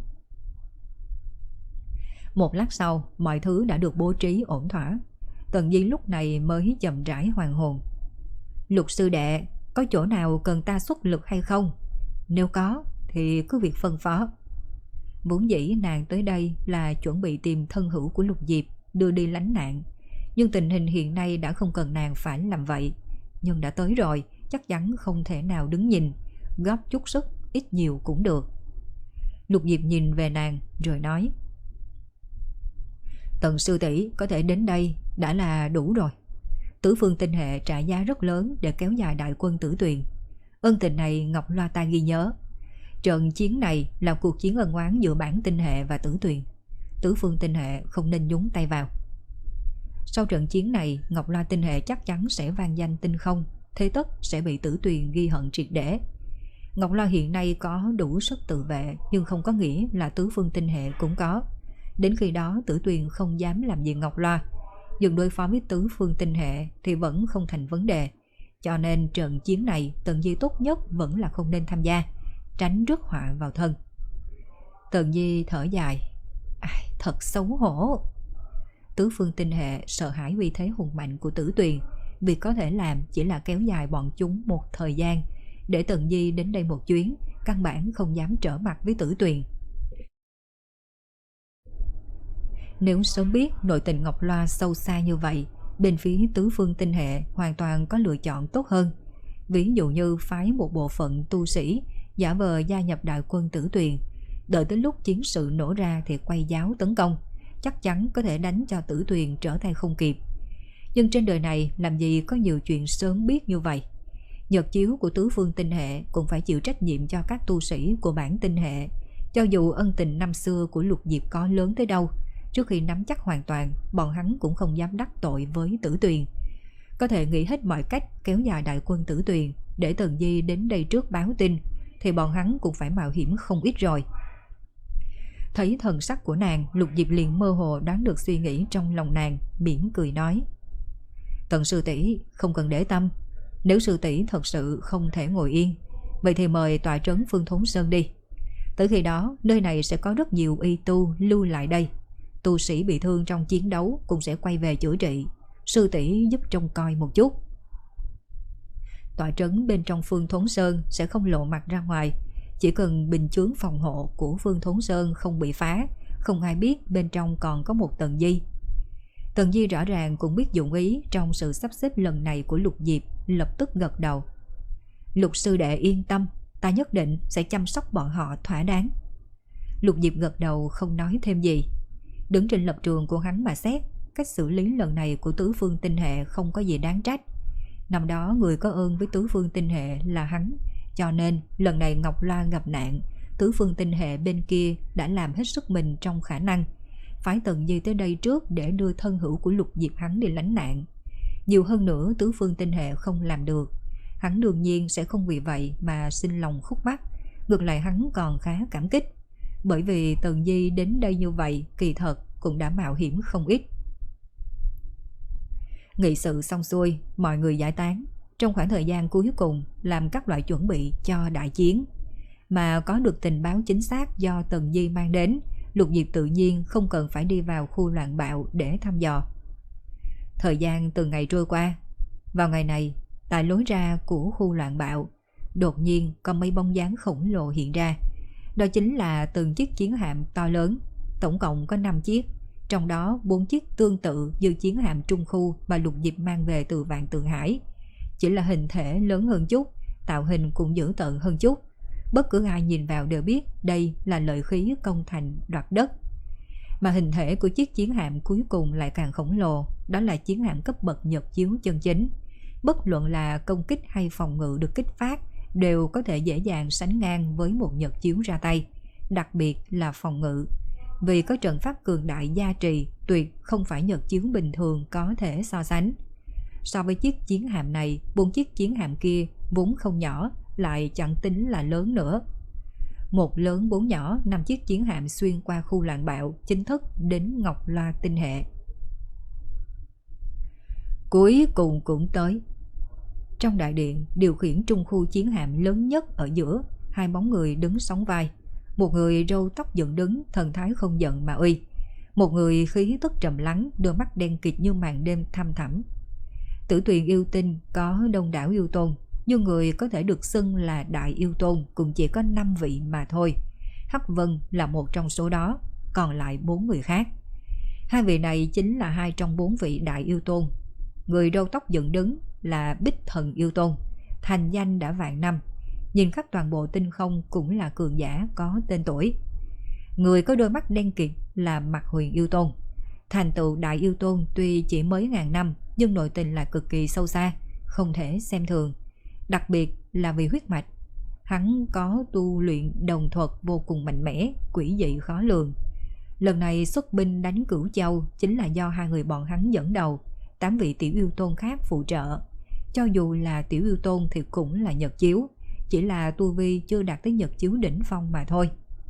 Một lát sau, mọi thứ đã được bố trí ổn thỏa. Tần Di lúc này mới chậm rãi hoàn hồn. Lục sư đệ, có chỗ nào cần ta xuất lực hay không? Nếu có thì cứ việc phân phó. Vốn dĩ nàng tới đây là chuẩn bị tìm thân hữu của Lục Diệp đưa đi lánh nạn, nhưng tình hình hiện nay đã không cần nàng phải làm vậy. Nhưng đã tới rồi, chắc chắn không thể nào đứng nhìn, góp chút sức ít nhiều cũng được. Lục Diệp nhìn về nàng rồi nói: Tần sư tỷ có thể đến đây đã là đủ rồi. Tứ phương tinh hệ trả giá rất lớn để kéo dài đại quân Tử Tuyền. Ân tình này Ngọc Loa ta ghi nhớ. Trận chiến này là cuộc chiến ân oán giữa bản tinh hệ và Tử Tuyền. Tứ phương tinh hệ không nên nhúng tay vào. Sau trận chiến này, Ngọc Loa tinh hệ chắc chắn sẽ vang danh tinh không, thế tất sẽ bị Tử Tuyền ghi hận triệt để. Ngọc Loa hiện nay có đủ sức tự vệ, nhưng không có nghĩa là tứ phương tinh hệ cũng có. Đến khi đó Tử Tuyền không dám làm gì Ngọc Loa, nhưng đối phó với tứ phương tinh hệ thì vẫn không thành vấn đề. Cho nên trận chiến này Tần Di tốt nhất vẫn là không nên tham gia, tránh rước họa vào thân. Tần Di thở dài: Ai, thật xấu hổ. Tứ phương tinh hệ sợ hãi uy thế hùng mạnh của Tử Tuyền, việc có thể làm chỉ là kéo dài bọn chúng một thời gian, để Tần Di đến đây một chuyến, căn bản không dám trở mặt với Tử Tuyền. Nếu sớm biết nội tình Ngọc Loa sâu xa như vậy, bên phía tứ phương tinh hệ hoàn toàn có lựa chọn tốt hơn. Ví dụ như phái một bộ phận tu sĩ giả vờ gia nhập đại quân Tử Tuyền, đợi tới lúc chiến sự nổ ra thì quay giáo tấn công, chắc chắn có thể đánh cho Tử Tuyền trở tay không kịp. Nhưng trên đời này làm gì có nhiều chuyện sớm biết như vậy. Nhật chiếu của tứ phương tinh hệ cũng phải chịu trách nhiệm cho các tu sĩ của bản tinh hệ. Cho dù ân tình năm xưa của Lục Diệp có lớn tới đâu, trước khi nắm chắc hoàn toàn, bọn hắn cũng không dám đắc tội với Tử Tuyền. Có thể nghĩ hết mọi cách kéo dài đại quân Tử Tuyền để Tần Di đến đây trước báo tin, thì bọn hắn cũng phải mạo hiểm không ít rồi. Thấy thần sắc của nàng, Lục Diệp liền mơ hồ đoán được suy nghĩ trong lòng nàng, mỉm cười nói: Tần sư tỷ không cần để tâm, Nếu sư tỷ thật sự không thể ngồi yên, vậy thì mời tọa trấn Phương Thốn Sơn đi. Tới khi đó, nơi này sẽ có rất nhiều y tu lưu lại đây. Tu sĩ bị thương trong chiến đấu cũng sẽ quay về chữa trị. Sư tỷ giúp trông coi một chút. Tọa trấn bên trong Phương Thốn Sơn sẽ không lộ mặt ra ngoài. Chỉ cần bình chướng phòng hộ của Phương Thốn Sơn không bị phá, không ai biết bên trong còn có một Tần Di. Tần Di rõ ràng cũng biết dụng ý trong sự sắp xếp lần này của Lục Diệp, lập tức gật đầu. Lục sư đệ yên tâm, ta nhất định sẽ chăm sóc bọn họ thỏa đáng. Lục Diệp gật đầu không nói thêm gì. Đứng trên lập trường của hắn mà xét, cách xử lý lần này của tứ phương tinh hệ không có gì đáng trách. Năm đó người có ơn với tứ phương tinh hệ là hắn, cho nên lần này Ngọc Loa gặp nạn, tứ phương tinh hệ bên kia đã làm hết sức mình trong khả năng phái Tần Di tới đây trước để đưa thân hữu của Lục Diệp hắn đi lánh nạn. Nhiều hơn nữa tứ phương tinh hệ không làm được, hắn đương nhiên sẽ không vì vậy mà sinh lòng khúc mắc. Ngược lại hắn còn khá cảm kích, bởi vì Tần Di đến đây như vậy kỳ thật cũng đã mạo hiểm không ít. Nghị sự xong xuôi, mọi người giải tán. Trong khoảng thời gian cuối cùng làm các loại chuẩn bị cho đại chiến. Mà có được tình báo chính xác do Tần Di mang đến, Lục Diệp tự nhiên không cần phải đi vào khu loạn bạo để thăm dò. Thời gian từng ngày trôi qua. Vào ngày này, tại lối ra của khu loạn bạo, đột nhiên có mấy bóng dáng khổng lồ hiện ra. Đó chính là từng chiếc chiến hạm to lớn, tổng cộng có năm chiếc. Trong đó bốn chiếc tương tự như chiến hạm trung khu mà Lục Diệp mang về từ Vạn Tượng Hải. Chỉ là hình thể lớn hơn chút, tạo hình cũng dữ tợn hơn chút. Bất cứ ai nhìn vào đều biết đây là lợi khí công thành đoạt đất. Mà hình thể của chiếc chiến hạm cuối cùng lại càng khổng lồ, đó là chiến hạm cấp bậc nhật chiếu chân chính. Bất luận là công kích hay phòng ngự được kích phát đều có thể dễ dàng sánh ngang với một nhật chiếu ra tay, đặc biệt là phòng ngự. Vì có trận pháp cường đại gia trì, tuyệt không phải nhật chiếu bình thường có thể so sánh. So với chiếc chiến hạm này, bốn chiếc chiến hạm kia vốn không nhỏ, lại chẳng tính là lớn nữa. Một lớn bốn nhỏ, năm chiếc chiến hạm xuyên qua khu loạn bạo, chính thức đến Ngọc Loa tinh hệ. Cuối cùng cũng tới. Trong đại điện, điều khiển trung khu chiến hạm lớn nhất ở giữa, hai bóng người đứng sóng vai. Một người râu tóc dựng đứng, thần thái không giận mà uy. Một người khí tức trầm lắng, đôi mắt đen kịt như màn đêm thăm thẳm. Tử Tuyền yêu tinh có đông đảo yêu tôn, nhưng người có thể được xưng là đại yêu tôn cũng chỉ có năm vị mà thôi. Hắc Vân là một trong số đó, còn lại bốn người khác. Hai vị này chính là hai trong bốn vị đại yêu tôn. Người râu tóc dựng đứng là Bích Thần yêu tôn, thành danh đã vạn năm, nhìn khắp toàn bộ tinh không cũng là cường giả có tên tuổi. Người có đôi mắt đen kịt là Mạc Huyền yêu tôn, thành tựu đại yêu tôn tuy chỉ mới ngàn năm nhưng nội tình là cực kỳ sâu xa, không thể xem thường. Đặc biệt là vì huyết mạch, hắn có tu luyện đồng thuật vô cùng mạnh mẽ, quỷ dị khó lường. Lần này xuất binh đánh Cửu Châu chính là do hai người bọn hắn dẫn đầu, tám vị tiểu yêu tôn khác phụ trợ. Cho dù là tiểu yêu tôn thì cũng là nhật chiếu, chỉ là tu vi chưa đạt tới nhật chiếu đỉnh phong mà thôi.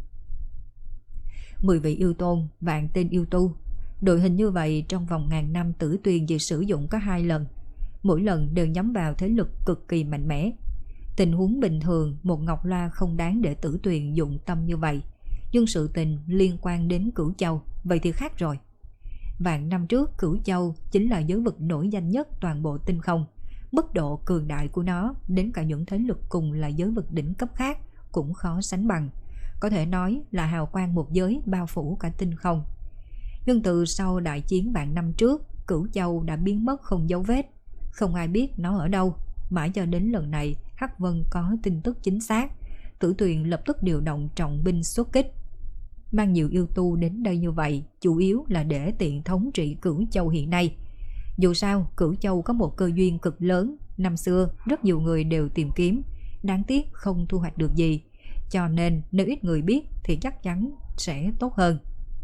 Mười vị yêu tôn, vạn tên yêu tu. Đội hình như vậy trong vòng ngàn năm Tử Tuyền chỉ sử dụng có hai lần, mỗi lần đều nhắm vào thế lực cực kỳ mạnh mẽ. Tình huống bình thường một Ngọc Loa không đáng để Tử Tuyền dụng tâm như vậy, nhưng sự tình liên quan đến Cửu Châu vậy thì khác rồi. Vạn năm trước Cửu Châu chính là giới vực nổi danh nhất toàn bộ tinh không, mức độ cường đại của nó đến cả những thế lực cùng là giới vực đỉnh cấp khác cũng khó sánh bằng, có thể nói là hào quang một giới bao phủ cả tinh không. Nhưng từ sau đại chiến vạn năm trước, Cửu Châu đã biến mất không dấu vết, không ai biết nó ở đâu. Mãi cho đến lần này Hắc Vân có tin tức chính xác, Tử Tuyền lập tức điều động trọng binh xuất kích. Mang nhiều yêu tu đến đây như vậy chủ yếu là để tiện thống trị Cửu Châu hiện nay. Dù sao Cửu Châu có một cơ duyên cực lớn, năm xưa rất nhiều người đều tìm kiếm, đáng tiếc không thu hoạch được gì, cho nên nếu ít người biết thì chắc chắn sẽ tốt hơn.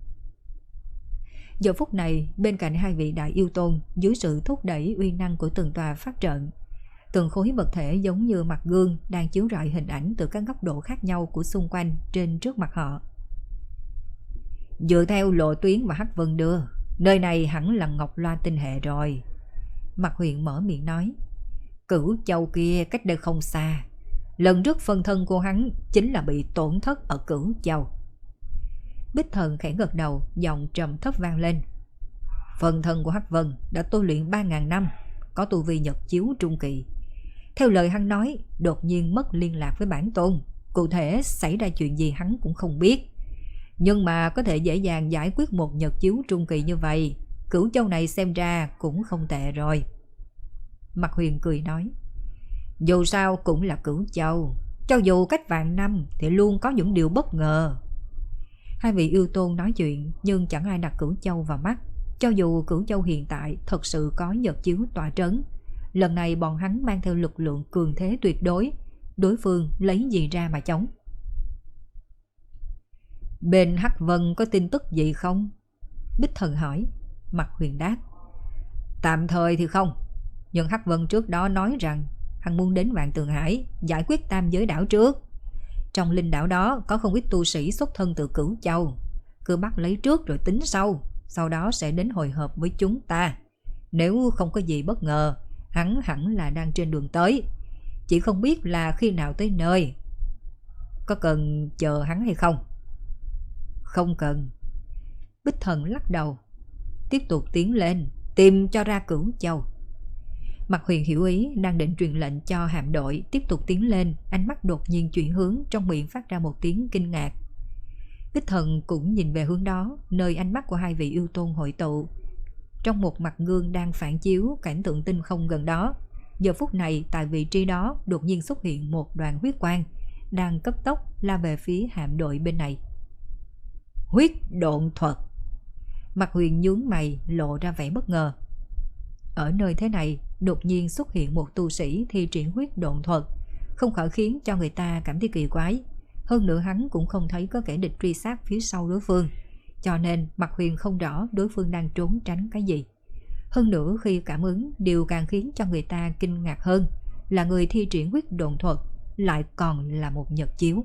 Giờ phút này bên cạnh hai vị đại yêu tôn, dưới sự thúc đẩy uy năng của từng tòa pháp trận, từng khối vật thể giống như mặt gương đang chiếu rọi hình ảnh từ các góc độ khác nhau của xung quanh trên trước mặt họ. Dựa theo lộ tuyến mà Hắc Vân đưa, nơi này hẳn là Ngọc Loa tinh hệ rồi. Mạc Huyền mở miệng nói. Cửu Châu kia cách đây không xa. Lần trước phân thân của hắn chính là bị tổn thất ở Cửu Châu. Bích Thần khẽ gật đầu, giọng trầm thấp vang lên. Phân thân của Hắc Vân đã tu luyện ba ngàn năm, có tu vi Nhật Chiếu trung kỳ. Theo lời hắn nói, đột nhiên mất liên lạc với bản tôn. Cụ thể xảy ra chuyện gì hắn cũng không biết. Nhưng mà có thể dễ dàng giải quyết một Nhật Chiếu trung kỳ như vậy, Cửu Châu này xem ra cũng không tệ rồi. Mạc Huyền cười nói, dù sao cũng là Cửu Châu, cho dù cách vạn năm thì luôn có những điều bất ngờ. Hai vị yêu tôn nói chuyện nhưng chẳng ai đặt Cửu Châu vào mắt. Cho dù Cửu Châu hiện tại thật sự có Nhật Chiếu tọa trấn, lần này bọn hắn mang theo lực lượng cường thế tuyệt đối, đối phương lấy gì ra mà chống? Bên Hắc Vân có tin tức gì không? Bích Thần hỏi. Mạc Huyền đáp, tạm thời thì không, nhưng Hắc Vân trước đó nói rằng hắn muốn đến Vạn Tường Hải giải quyết tam giới đảo trước. Trong linh đảo đó có không ít tu sĩ xuất thân từ Cửu Châu, cứ bắt lấy trước rồi tính sau, sau đó sẽ đến hội hợp với chúng ta. Nếu không có gì bất ngờ, hắn hẳn là đang trên đường tới, chỉ không biết là khi nào tới nơi. Có cần chờ hắn hay không? Không cần. Bích Thần lắc đầu, tiếp tục tiến lên, tìm cho ra Cửu Châu. Mạc Huyền hiểu ý, đang định truyền lệnh cho hạm đội tiếp tục tiến lên, ánh mắt đột nhiên chuyển hướng, trong miệng phát ra một tiếng kinh ngạc. Bích Thần cũng nhìn về hướng đó, nơi ánh mắt của hai vị yêu tôn hội tụ. Trong một mặt gương đang phản chiếu cảnh tượng tinh không gần đó, giờ phút này tại vị trí đó đột nhiên xuất hiện một đoàn huyết quang, đang cấp tốc la về phía hạm đội bên này. Huyết độn thuật. Mạc Huyền nhướng mày, lộ ra vẻ bất ngờ. Ở nơi thế này đột nhiên xuất hiện một tu sĩ thi triển huyết độn thuật, không khỏi khiến cho người ta cảm thấy kỳ quái. Hơn nữa hắn cũng không thấy có kẻ địch truy sát phía sau đối phương, cho nên Mạc Huyền không rõ đối phương đang trốn tránh cái gì. Hơn nữa khi cảm ứng, điều càng khiến cho người ta kinh ngạc hơn là người thi triển huyết độn thuật lại còn là một Nhật Chiếu.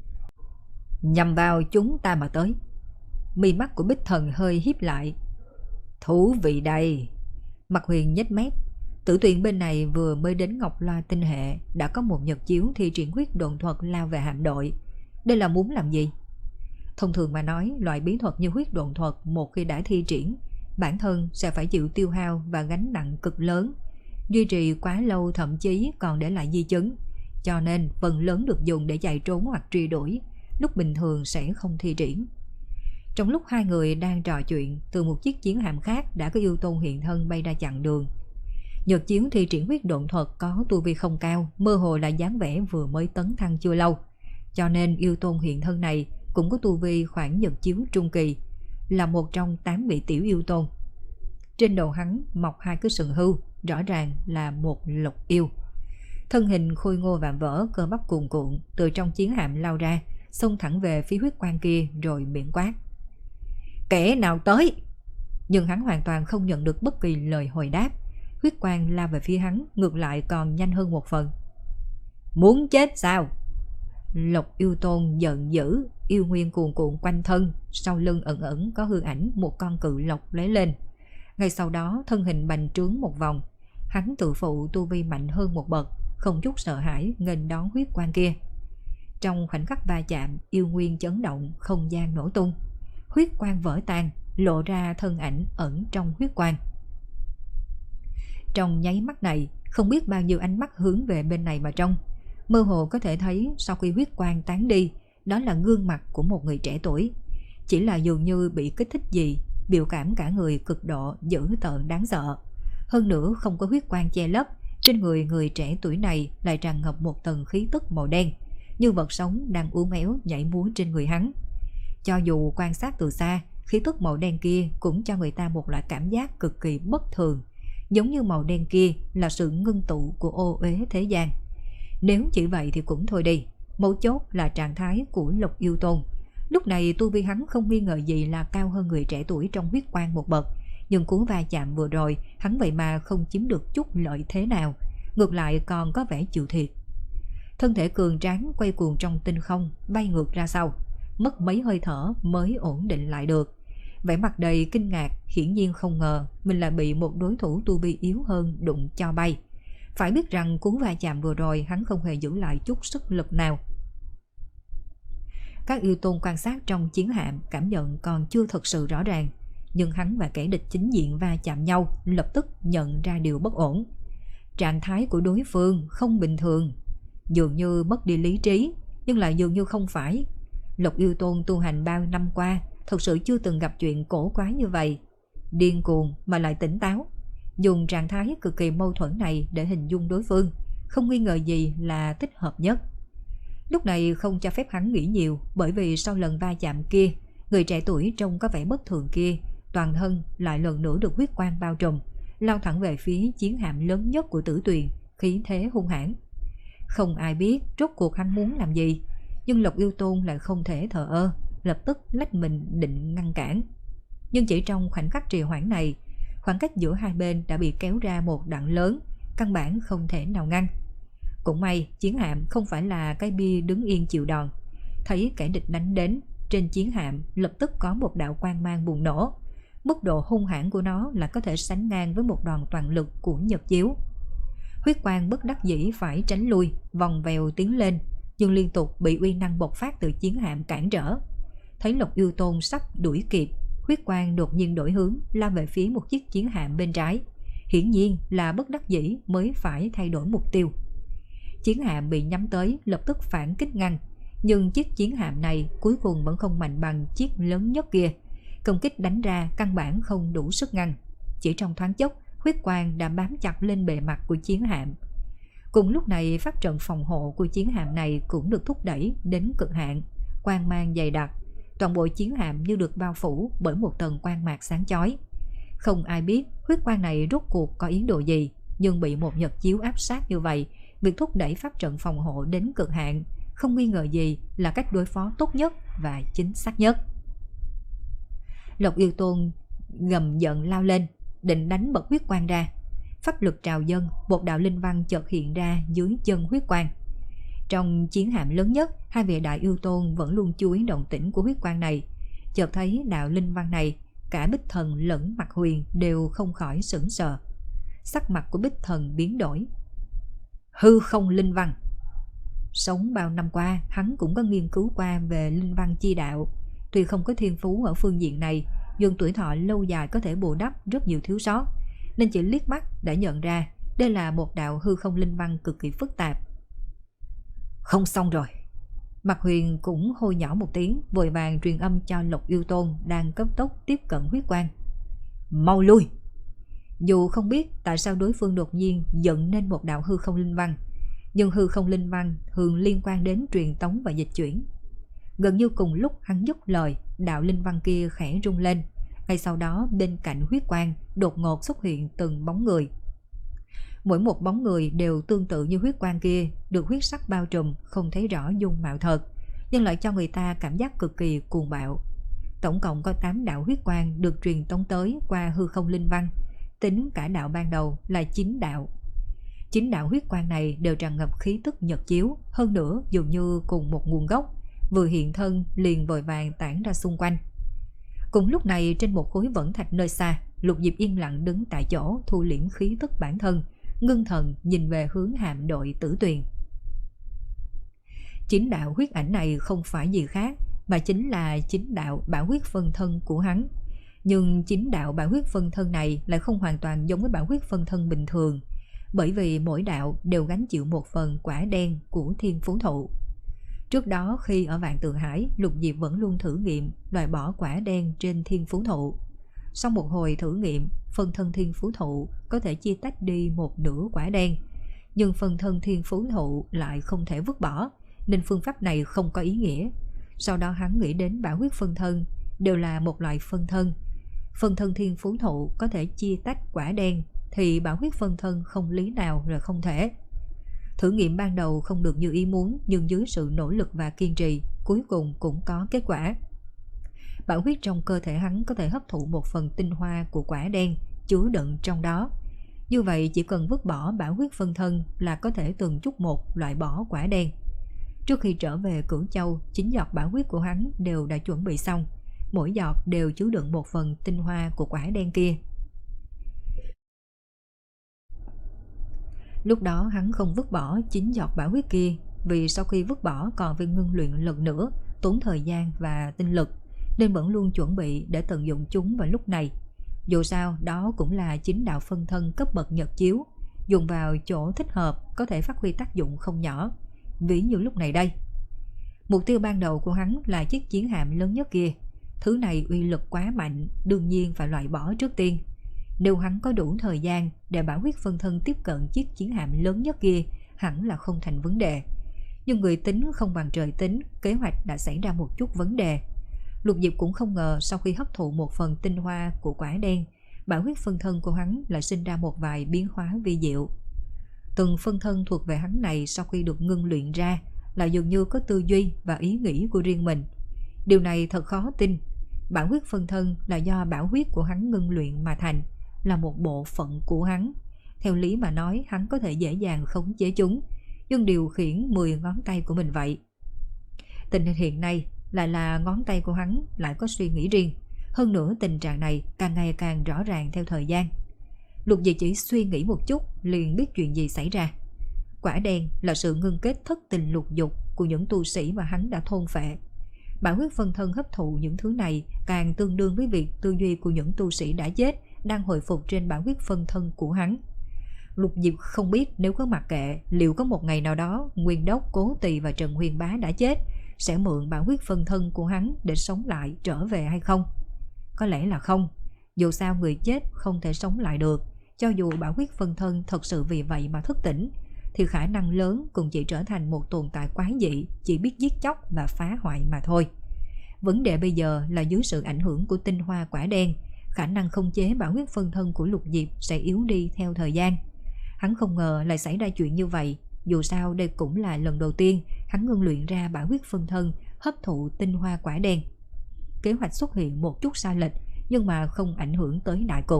Nhằm vào chúng ta mà tới. Mi mắt của Bích Thần hơi híp lại. Thú vị đây. Mạc Huyền nhếch mép. Tử Tuyền bên này vừa mới đến Ngọc Loa tinh hệ, đã có một Nhật Chiếu thi triển huyết độn thuật lao về hạm đội. Đây là muốn làm gì? Thông thường mà nói, loại bí thuật như huyết độn thuật một khi đã thi triển, bản thân sẽ phải chịu tiêu hao và gánh nặng cực lớn, duy trì quá lâu thậm chí còn để lại di chứng, cho nên phần lớn được dùng để chạy trốn hoặc truy đuổi, lúc bình thường sẽ không thi triển. Trong lúc hai người đang trò chuyện, từ một chiếc chiến hạm khác đã có yêu tôn hiện thân bay ra chặn đường. Nhật Chiếu thi triển huyết độn thuật có tu vi không cao, mơ hồ là dáng vẻ vừa mới tấn thăng chưa lâu, cho nên yêu tôn hiện thân này cũng có tu vi khoảng Nhật Chiếu trung kỳ, là một trong tám vị tiểu yêu tôn. Trên đầu hắn mọc hai cái sừng hưu, rõ ràng là một lộc yêu. Thân hình khôi ngô vạm vỡ, cơ bắp cuồn cuộn, từ trong chiến hạm lao ra, xông thẳng về phía huyết quang kia rồi miệng quát. Kẻ nào tới? Nhưng hắn hoàn toàn không nhận được bất kỳ lời hồi đáp. Huyết quang lao về phía hắn, ngược lại còn nhanh hơn một phần. Muốn chết sao? Lộc yêu tôn giận dữ, yêu nguyên cuồn cuộn quanh thân, sau lưng ẩn ẩn có hư ảnh một con cự lộc lóe lên. Ngay sau đó thân hình bành trướng một vòng, hắn tự phụ tu vi mạnh hơn một bậc, không chút sợ hãi nghênh đón huyết quang kia. Trong khoảnh khắc va chạm, yêu nguyên chấn động, không gian nổ tung, huyết quang vỡ tan, lộ ra thân ảnh ẩn trong huyết quang. Trong nháy mắt này, không biết bao nhiêu ánh mắt hướng về bên này mà trông. Mơ hồ có thể thấy sau khi huyết quang tán đi, đó là gương mặt của một người trẻ tuổi. Chỉ là dường như bị kích thích gì, biểu cảm cả người cực độ dữ tợn đáng sợ. Hơn nữa không có huyết quang che lấp, trên người người trẻ tuổi này lại tràn ngập một tầng khí tức màu đen, như vật sống đang uốn éo nhảy múa trên người hắn. Cho dù quan sát từ xa, khí tức màu đen kia cũng cho người ta một loại cảm giác cực kỳ bất thường, giống như màu đen kia là sự ngưng tụ của ô uế thế gian. Nếu chỉ vậy thì cũng thôi đi, mấu chốt là trạng thái của Lộc yêu tôn. Lúc này tu vi hắn không nghi ngờ gì là cao hơn người trẻ tuổi trong huyết quang một bậc, nhưng cú va chạm vừa rồi hắn vậy mà không chiếm được chút lợi thế nào, ngược lại còn có vẻ chịu thiệt. Thân thể cường tráng quay cuồng trong tinh không, bay ngược ra sau, mất mấy hơi thở mới ổn định lại được. Vẻ mặt đầy kinh ngạc, hiển nhiên không ngờ mình lại bị một đối thủ tu vi yếu hơn đụng cho bay. Phải biết rằng cú va chạm vừa rồi hắn không hề giữ lại chút sức lực nào. Các yêu tôn quan sát trong chiến hạm cảm nhận còn chưa thật sự rõ ràng, nhưng hắn và kẻ địch chính diện va chạm nhau lập tức nhận ra điều bất ổn. Trạng thái của đối phương không bình thường, dường như mất đi lý trí, nhưng lại dường như không phải. Lộc yêu tôn tu hành bao năm qua thật sự chưa từng gặp chuyện cổ quái như vậy. Điên cuồng mà lại tỉnh táo, dùng trạng thái cực kỳ mâu thuẫn này để hình dung đối phương, không nghi ngờ gì là thích hợp nhất. Lúc này không cho phép hắn nghĩ nhiều, bởi vì sau lần va chạm kia, người trẻ tuổi trông có vẻ bất thường kia toàn thân lại lần nữa được huyết quang bao trùm, lao thẳng về phía chiến hạm lớn nhất của Tử Tuyền, khí thế hung hãn. Không ai biết rốt cuộc hắn muốn làm gì, nhưng Lộc yêu tôn lại không thể thờ ơ, lập tức lách mình định ngăn cản. Nhưng chỉ trong khoảnh khắc trì hoãn này, khoảng cách giữa hai bên đã bị kéo ra một đoạn lớn, căn bản không thể nào ngăn. Cũng may chiến hạm không phải là cái bia đứng yên chịu đòn. Thấy kẻ địch đánh đến, trên chiến hạm lập tức có một đạo quang mang bùng nổ. Mức độ hung hãn của nó là có thể sánh ngang với một đòn toàn lực của Nhật Chiếu. Huyết quang bất đắc dĩ phải tránh lui, vòng vèo tiến lên, nhưng liên tục bị uy năng bộc phát từ chiến hạm cản trở. Thấy Lộc yêu tôn sắp đuổi kịp, huyết quang đột nhiên đổi hướng, lao về phía một chiếc chiến hạm bên trái. Hiển nhiên là bất đắc dĩ mới phải thay đổi mục tiêu. Chiến hạm bị nhắm tới lập tức phản kích ngăn, nhưng chiếc chiến hạm này cuối cùng vẫn không mạnh bằng chiếc lớn nhất kia. Công kích đánh ra căn bản không đủ sức ngăn. Chỉ trong thoáng chốc, huyết quang đã bám chặt lên bề mặt của chiến hạm. Cùng lúc này, pháp trận phòng hộ của chiến hạm này cũng được thúc đẩy đến cực hạn, quang mang dày đặc. Toàn bộ chiến hạm như được bao phủ bởi một tầng quang mạc sáng chói. Không ai biết huyết quang này rốt cuộc có ý đồ gì, nhưng bị một Nhật Chiếu áp sát như vậy, việc thúc đẩy pháp trận phòng hộ đến cực hạn không nghi ngờ gì là cách đối phó tốt nhất và chính xác nhất. Lộc yêu tôn gầm giận lao lên, định đánh bật huyết quang ra. Pháp lực trào dâng, một đạo linh văn chợt hiện ra dưới chân huyết quang. Trong chiến hạm lớn nhất, hai vị đại yêu tôn vẫn luôn chú ý động tĩnh của huyết quang này. Chợt thấy đạo linh văn này, cả Bích Thần lẫn Mặt Huyền đều không khỏi sửng sờ. Sắc mặt của Bích Thần biến đổi. Hư không linh văn. Sống bao năm qua, hắn cũng có nghiên cứu qua về linh văn chi đạo. Tuy không có thiên phú ở phương diện này, nhưng tuổi thọ lâu dài có thể bù đắp rất nhiều thiếu sót, nên chỉ liếc mắt đã nhận ra đây là một đạo hư không linh văn cực kỳ phức tạp. Không xong rồi. Mặt Huyền cũng hô nhỏ một tiếng, vội vàng truyền âm cho Lộc yêu tôn đang cấp tốc tiếp cận huyết quang. Mau lui. Dù không biết tại sao đối phương đột nhiên dựng nên một đạo hư không linh văn, nhưng hư không linh văn thường liên quan đến truyền tống và dịch chuyển. Gần như cùng lúc hắn dứt lời, đạo linh văn kia khẽ rung lên. Ngay sau đó bên cạnh huyết quang đột ngột xuất hiện từng bóng người. Mỗi một bóng người đều tương tự như huyết quang kia, được huyết sắc bao trùm, không thấy rõ dung mạo thật, nhưng lại cho người ta cảm giác cực kỳ cuồng bạo. Tổng cộng có tám đạo huyết quang được truyền tống tới qua hư không linh văn, tính cả đạo ban đầu là chín đạo. Chín đạo huyết quang này đều tràn ngập khí tức Nhật Chiếu, hơn nữa dường như cùng một nguồn gốc, vừa hiện thân liền vội vàng tản ra xung quanh. Cùng lúc này, trên một khối vẫn thạch nơi xa, Lục Diệp yên lặng đứng tại chỗ, thu liễm khí tức bản thân, ngưng thần nhìn về hướng hạm đội Tử Tuyền. Chín đạo huyết ảnh này không phải gì khác, mà chính là chín đạo bảo huyết phân thân của hắn. Nhưng chín đạo bảo huyết phân thân này lại không hoàn toàn giống với bảo huyết phân thân bình thường, bởi vì mỗi đạo đều gánh chịu một phần quả đen của thiên phú thụ. Trước đó khi ở Vạn Tự Hải, Lục Diệp vẫn luôn thử nghiệm loại bỏ quả đen trên thiên phú thụ. Sau một hồi thử nghiệm, phân thân thiên phú thụ có thể chia tách đi một nửa quả đen, nhưng phân thân thiên phú thụ lại không thể vứt bỏ, nên phương pháp này không có ý nghĩa. Sau đó hắn nghĩ đến bảo huyết phân thân, đều là một loại phân thân. Phân thân thiên phú thụ có thể chia tách quả đen, thì bảo huyết phân thân không lý nào là không thể. Thử nghiệm ban đầu không được như ý muốn, nhưng dưới sự nỗ lực và kiên trì, cuối cùng cũng có kết quả. Bảo huyết trong cơ thể hắn có thể hấp thụ một phần tinh hoa của quả đen chứa đựng trong đó. Như vậy chỉ cần vứt bỏ bảo huyết phân thân là có thể từng chút một loại bỏ quả đen. Trước khi trở về Cửu Châu, chín giọt bảo huyết của hắn đều đã chuẩn bị xong, mỗi giọt đều chứa đựng một phần tinh hoa của quả đen kia. Lúc đó hắn không vứt bỏ chín giọt bảo huyết kia, vì sau khi vứt bỏ còn phải ngưng luyện lần nữa, tốn thời gian và tinh lực, nên vẫn luôn chuẩn bị để tận dụng chúng vào lúc này. Dù sao đó cũng là chính đạo phân thân cấp bậc nhật chiếu, dùng vào chỗ thích hợp có thể phát huy tác dụng không nhỏ. Ví như lúc này đây, mục tiêu ban đầu của hắn là chiếc chiến hạm lớn nhất kia. Thứ này uy lực quá mạnh, đương nhiên phải loại bỏ trước tiên. Nếu hắn có đủ thời gian để bảo huyết phân thân tiếp cận chiếc chiến hạm lớn nhất kia, hẳn là không thành vấn đề. Nhưng người tính không bằng trời tính, kế hoạch đã xảy ra một chút vấn đề. Lục Diệp cũng không ngờ sau khi hấp thụ một phần tinh hoa của quả đen, bảo huyết phân thân của hắn lại sinh ra một vài biến hóa vi diệu. Từng phân thân thuộc về hắn này sau khi được ngưng luyện ra là dường như có tư duy và ý nghĩ của riêng mình. Điều này thật khó tin. Bảo huyết phân thân là do bảo huyết của hắn ngưng luyện mà thành, là một bộ phận của hắn. Theo lý mà nói, hắn có thể dễ dàng khống chế chúng, nhưng điều khiển mười ngón tay của mình vậy. Tình hình hiện nay lại là ngón tay của hắn lại có suy nghĩ riêng. Hơn nữa tình trạng này càng ngày càng rõ ràng theo thời gian. Lục Diệp chỉ suy nghĩ một chút liền biết chuyện gì xảy ra. Quả đen là sự ngưng kết thất tình lục dục của những tu sĩ mà hắn đã thôn phệ. Bảo huyết phân thân hấp thụ những thứ này càng tương đương với việc tư duy của những tu sĩ đã chết đang hồi phục trên bảo huyết phân thân của hắn. Lục Diệp không biết nếu có mặc kệ, liệu có một ngày nào đó Nguyên Đốc, Cố Tỳ và Trần Huyền Bá đã chết sẽ mượn bảo huyết phân thân của hắn để sống lại trở về hay không? Có lẽ là không. Dù sao người chết không thể sống lại được. Cho dù bảo huyết phân thân thật sự vì vậy mà thức tỉnh, thì khả năng lớn cũng chỉ trở thành một tồn tại quái dị, chỉ biết giết chóc và phá hoại mà thôi. Vấn đề bây giờ là dưới sự ảnh hưởng của tinh hoa quả đen, khả năng khống chế bảo huyết phân thân của Lục Diệp sẽ yếu đi theo thời gian. Hắn không ngờ lại xảy ra chuyện như vậy. Dù sao đây cũng là lần đầu tiên hắn ngưng luyện ra bảo huyết phân thân hấp thụ tinh hoa quả đen. Kế hoạch xuất hiện một chút sai lệch, nhưng mà không ảnh hưởng tới đại cục.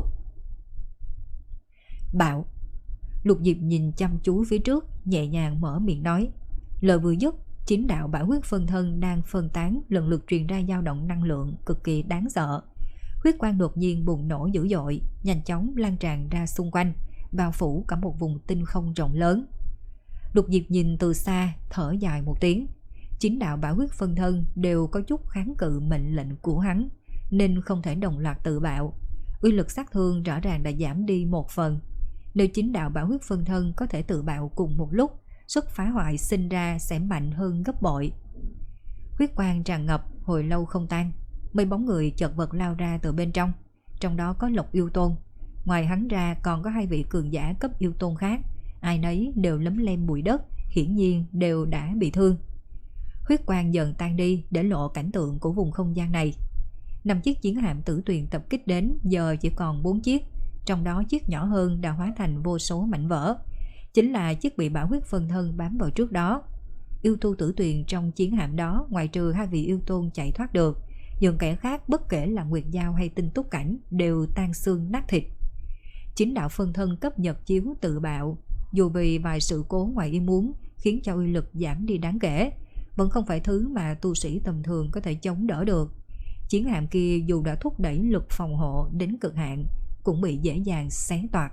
Bạo. Lục Diệp nhìn chăm chú phía trước, nhẹ nhàng mở miệng nói. Lời vừa dứt, chính đạo bảo huyết phân thân đang phân tán lần lượt truyền ra dao động năng lượng cực kỳ đáng sợ. Huyết quang đột nhiên bùng nổ dữ dội, nhanh chóng lan tràn ra xung quanh, bao phủ cả một vùng tinh không rộng lớn. Lục Diệp nhìn từ xa, thở dài một tiếng. Chính đạo bảo huyết phân thân đều có chút kháng cự mệnh lệnh của hắn, nên không thể đồng loạt tự bạo. Uy lực sát thương rõ ràng đã giảm đi một phần. Nếu chính đạo bảo huyết phân thân có thể tự bạo cùng một lúc, sức phá hoại sinh ra sẽ mạnh hơn gấp bội. Huyết quang tràn ngập, hồi lâu không tan. Mấy bóng người chật vật lao ra từ bên trong. Trong đó có Lộc Yêu Tôn. Ngoài hắn ra còn có hai vị cường giả cấp yêu tôn khác. Ai nấy đều lấm lem bụi đất, hiển nhiên đều đã bị thương. Huyết quang dần tan đi để lộ cảnh tượng của vùng không gian này. Năm chiếc chiến hạm tử tuyền tập kích đến giờ chỉ còn bốn chiếc. Trong đó chiếc nhỏ hơn đã hóa thành vô số mảnh vỡ, chính là chiếc bị bảo huyết phân thân bám vào trước đó. Yêu tu tử tuyền trong chiến hạm đó, ngoại trừ hai vị yêu tôn chạy thoát được, những kẻ khác bất kể là Nguyệt Giao hay Tinh Túc Cảnh đều tan xương nát thịt. Chính đạo phân thân cấp nhật chiếu tự bạo, dù vì vài sự cố ngoài ý muốn khiến cho uy lực giảm đi đáng kể, vẫn không phải thứ mà tu sĩ tầm thường có thể chống đỡ được. Chiến hạm kia dù đã thúc đẩy lực phòng hộ đến cực hạn, cũng bị dễ dàng xé toạc.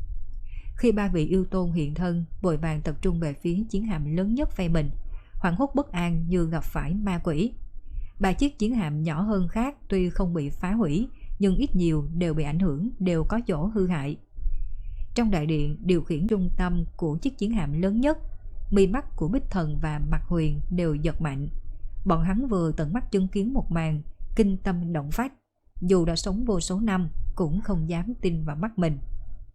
Khi ba vị yêu tôn hiện thân, vội vàng tập trung về phía chiến hạm lớn nhất phe mình, hoảng hốt bất an như gặp phải ma quỷ. Ba chiếc chiến hạm nhỏ hơn khác tuy không bị phá hủy, nhưng ít nhiều đều bị ảnh hưởng, đều có chỗ hư hại. Trong đại điện điều khiển trung tâm của chiếc chiến hạm lớn nhất, mi mắt của Bích Thần và Mạc Huyền đều giật mạnh. Bọn hắn vừa tận mắt chứng kiến một màn kinh tâm động phách, dù đã sống vô số năm cũng không dám tin vào mắt mình.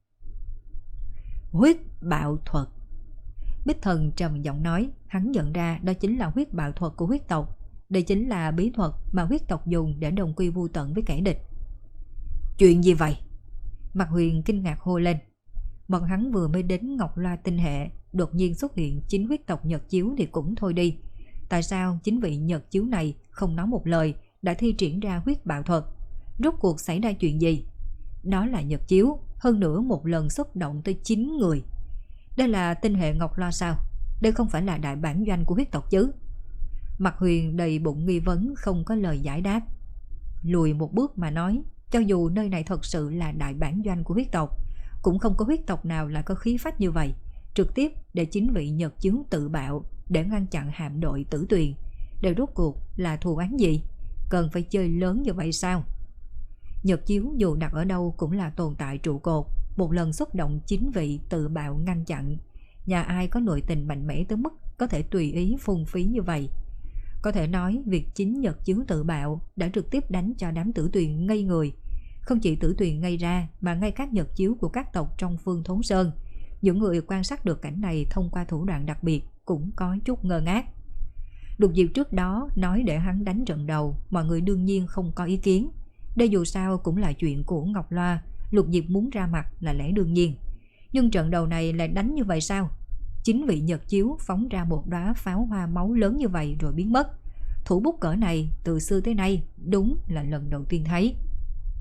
Huyết bạo thuật. Bích Thần trầm giọng nói, hắn nhận ra đó chính là huyết bạo thuật của huyết tộc. Đây chính là bí thuật mà huyết tộc dùng để đồng quy vu tận với kẻ địch. Chuyện gì vậy? Mạc Huyền kinh ngạc hô lên. Bọn hắn vừa mới đến Ngọc Loa tinh hệ, đột nhiên xuất hiện chính huyết tộc Nhật Chiếu thì cũng thôi đi. Tại sao chính vị Nhật Chiếu này không nói một lời đã thi triển ra huyết bạo thuật? Rốt cuộc xảy ra chuyện gì? Đó là Nhật Chiếu, hơn nữa một lần xuất động tới chín người. Đây là tinh hệ Ngọc Loa sao? Đây không phải là đại bản doanh của huyết tộc chứ? Mạc Huyền đầy bụng nghi vấn, không có lời giải đáp. Lùi một bước mà nói, cho dù nơi này thật sự là đại bản doanh của huyết tộc, cũng không có huyết tộc nào lại có khí phách như vậy. trực tiếp để chính vị Nhật Chiếu tự bạo để ngăn chặn hạm đội Tử Tuyền. Để rốt cuộc là thù oán gì? Cần phải chơi lớn như vậy sao? Nhật Chiếu dù đặt ở đâu cũng là tồn tại trụ cột, một lần xúc động chính vị tự bạo ngăn chặn. Nhà ai có nội tình mạnh mẽ tới mức có thể tùy ý phung phí như vậy? Có thể nói việc chính Nhật Chiếu tự bạo đã trực tiếp đánh cho đám Tử Tuyền ngây người. Không chỉ Tử Tuyền ngây ra mà ngay các Nhật Chiếu của các tộc trong Phương Thốn Sơn, những người quan sát được cảnh này thông qua thủ đoạn đặc biệt cũng có chút ngơ ngác. Lục Diệp trước đó nói để hắn đánh trận đầu, mọi người đương nhiên không có ý kiến. Đây dù sao cũng là chuyện của Ngọc Loa, Lục Diệp muốn ra mặt là lẽ đương nhiên. Nhưng trận đầu này lại đánh như vậy sao? Chính vị Nhật Chiếu phóng ra một đóa pháo hoa máu lớn như vậy rồi biến mất. Thủ bút cỡ này từ xưa tới nay đúng là lần đầu tiên thấy.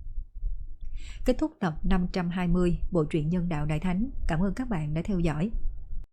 Kết thúc tập năm trăm hai mươi bộ truyện Nhân Đạo Đại Thánh. Cảm ơn các bạn đã theo dõi.